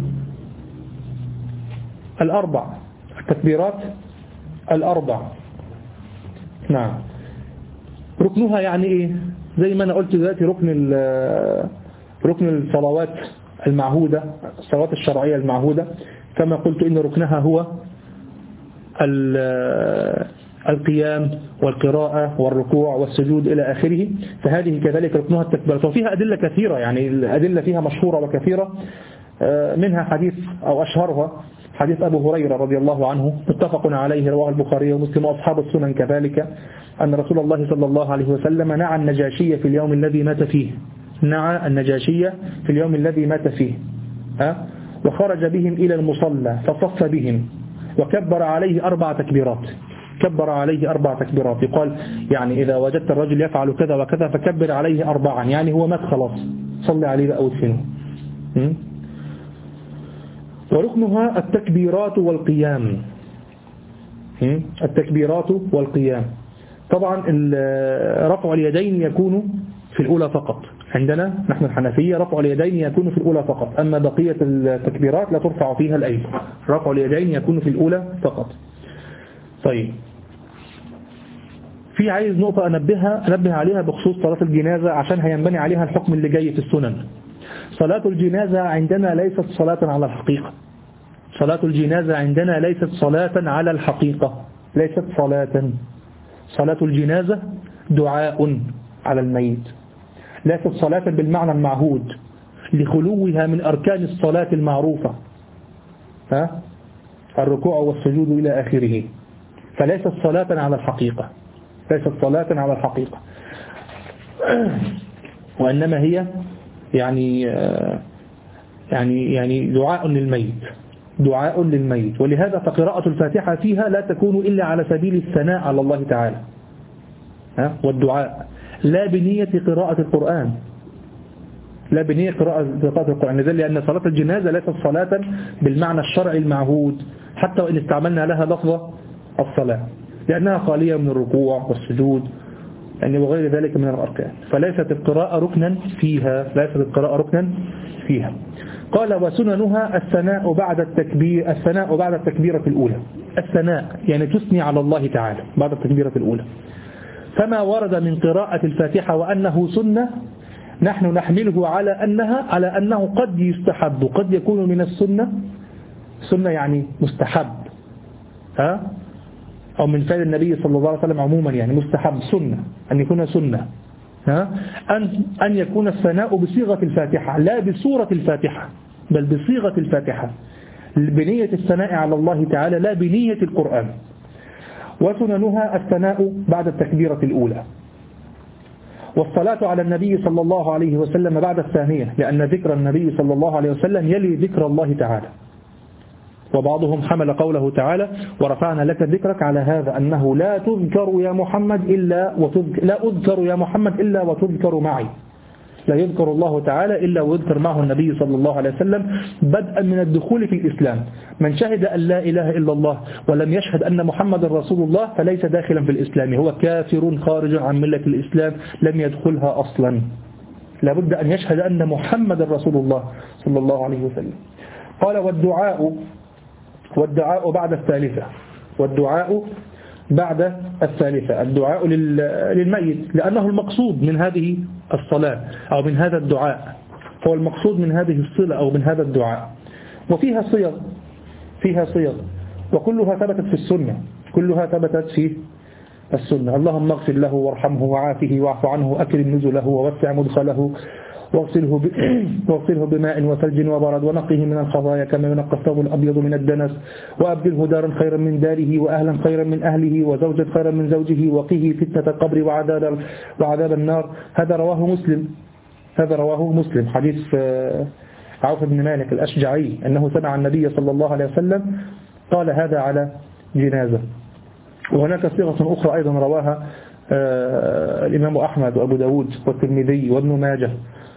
الأربع، التكبيرات الأربع. نعم. ركنها يعني ايه؟ زي ما أنا قلت دلوقتي ركن ركن الصلوات المعهودة، الصلوات الشرعية المعهودة، كما قلت إن ركنها هو القيام والقراءة والركوع والسجود إلى آخره، فهذه كذلك ركنها التكبيرات. وفيها أدلة كثيرة، يعني الأدلة فيها مشهورة وكثيرة، منها حديث أو أشهرها حديث أبو هريرة رضي الله عنه متفق عليه، رواه البخاري ومسلم وأصحاب السنن كذلك، أن رسول الله صلى الله عليه وسلم نعى النجاشية في اليوم الذي مات فيه، نعى النجاشية في اليوم الذي مات فيه ها؟ وخرج بهم إلى المصلى فصف بهم وكبر عليه أربع تكبيرات، كبر عليه أربع تكبيرات. يقال يعني إذا وجدت الرجل يفعل كذا وكذا فكبر عليه أربعا، يعني هو مات خلاص، صلي عليه بقى وادفنه. وركنها التكبيرات والقيام، التكبيرات والقيام. طبعا رفع اليدين يكون في الأولى فقط، عندنا نحن الحنفية رفع اليدين يكون في الأولى فقط، أما بقية التكبيرات لا ترفع فيها الأيدي، رفع اليدين يكون في الأولى فقط. طيب في عايز نقطة أنبهها أنبه عليها بخصوص صلاة الجنازة عشان هينبني عليها الحكم اللي جاي في السنن. صلاة الجنازة عندنا ليست صلاة على الحقيقة، صلاة الجنازة عندنا ليست صلاة على الحقيقة، ليست صلاة، صلاة الجنازة دعاء على الميت، ليست صلاة بالمعنى المعهود لخلوها من أركان الصلاة المعروفة، ها؟ الركوع والسجود إلى آخره، فليست صلاة على الحقيقة، ليست صلاة على الحقيقة، وإنما هي يعني يعني يعني دعاء للميت، دعاء للميت. ولهذا فقراءة الفاتحة فيها لا تكون إلا على سبيل الثناء على الله تعالى، ها؟ والدعاء، لا بنية قراءة القرآن، لا بنية قراءة القرآن، لأن صلاة الجنازة ليست صلاة بالمعنى الشرعي المعهود حتى وإن استعملنا لها لفظة الصلاة، لأنها خالية من الركوع والسجود يعني وغير ذلك من الأركان، فليست القراءة ركنا فيها، ليست القراءة ركنا فيها. قال وسننها الثناء بعد التكبير، الثناء بعد التكبيرة الأولى، الثناء يعني تثني على الله تعالى بعد التكبيرة الأولى. فما ورد من قراءة الفاتحة وأنه سنة نحن نحمله على أنها على أنه قد يستحب، قد يكون من السنة، سنة يعني مستحب، ها؟ أو من فعل النبي صلى الله عليه وسلم عموما، يعني مستحب سنة أن يكون سنة، ها؟ أن أن يكون الثناء بصيغة الفاتحة لا بصورة الفاتحة بل بصيغة الفاتحة، بنية الثناء على الله تعالى لا بنية القرآن. وسننها الثناء بعد التكبيرة الأولى، والصلاة على النبي صلى الله عليه وسلم بعد الثانية، لأن ذكر النبي صلى الله عليه وسلم يلي ذكر الله تعالى. وبعضهم حمل قوله تعالى ورفعنا لك ذكرك على هذا أنه لا تذكر يا محمد إلا وتذكر، لا أذكر يا محمد إلا وتذكر معي، لا يذكر الله تعالى إلا ويذكر معه النبي صلى الله عليه وسلم بدءا من الدخول في الإسلام. من شهد أن لا إله إلا الله ولم يشهد أن محمد رسول الله فليس داخلا في الإسلام، هو كافر خارج عن ملة الإسلام لم يدخلها أصلا، لابد أن يشهد أن محمد رسول الله صلى الله عليه وسلم. قال والدعاء والدعاء بعد الثالثة، والدعاء بعد الثالثة الدعاء للميت، لأنه المقصود من هذه الصلاة أو من هذا الدعاء، هو المقصود من هذه الصلة أو من هذا الدعاء. وفيها صيغ، فيها صيغ وكلها ثبتت في السنة، كلها ثبتت في السنة. اللهم اغفر له وارحمه وعافه واعف عنه أكرم نزله ووسع مدخله واغسله واغسله بماء وثلج وبرد ونقه من الخطايا كما ينقى الثوب الأبيض من الدنس، وأبدله دارا خيرا من داره وأهلا خيرا من أهله وزوجا خيرا من زوجه وقه فتنة القبر وعذاب وعذاب النار. هذا رواه مسلم، هذا رواه مسلم حديث عوف بن مالك الأشجعي أنه سمع النبي صلى الله عليه وسلم قال هذا على جنازة. وهناك صيغة أخرى أيضا رواها الإمام أحمد وأبو داود والترمذي وابن ماجه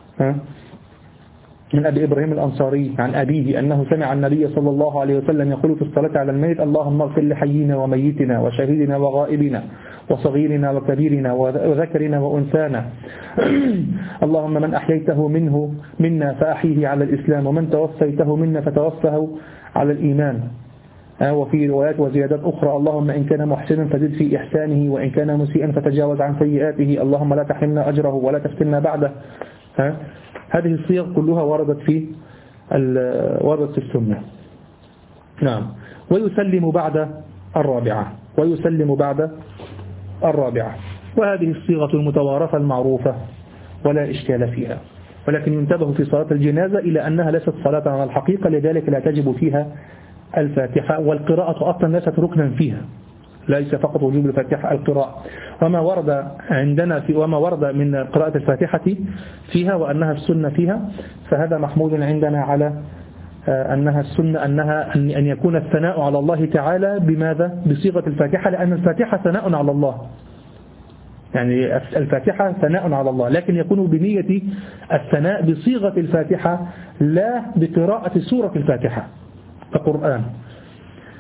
من أبي إبراهيم الأنصاري عن أبيه أنه سمع النبي صلى الله عليه وسلم يقول في الصلاة على الميت اللهم اغفر لحينا وميتنا وشهيدنا وغائبنا وصغيرنا وكبيرنا وذكرنا وأنثانا، اللهم من أحييته منه منا فأحيه على الإسلام ومن توفيته منا فتوفه على الإيمان. وفي روايات وزيادات أخرى اللهم إن كان محسنا فزد في إحسانه وإن كان مسيئا فتجاوز عن سيئاته، اللهم لا تحرمنا أجره ولا تفتنا بعده. ها؟ هذه الصيغ كلها وردت في وردت في السنة. نعم. ويسلم بعد الرابعة، ويسلم بعد الرابعة، وهذه الصيغة المتوارثة المعروفة ولا إشكال فيها، ولكن ينتبه في صلاة الجنازة إلى أنها ليست صلاة على الحقيقة، لذلك لا تجب فيها الفاتحة، والقراءة أصلا ليست ركنا فيها، ليس فقط وجوب الفاتحة القراءة. وما ورد عندنا في وما ورد من قراءة الفاتحة فيها وأنها السنة فيها فهذا محمود عندنا على أنها السنة، أنها أن يكون الثناء على الله تعالى بماذا؟ بصيغة الفاتحة، لأن الفاتحة ثناء على الله، يعني الفاتحة ثناء على الله، لكن يكون بنية الثناء بصيغة الفاتحة لا بقراءة سورة الفاتحة كقرآن.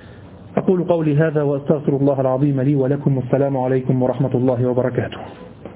أقول قولي هذا وأستغفر الله العظيم لي ولكم، والسلام عليكم ورحمة الله وبركاته.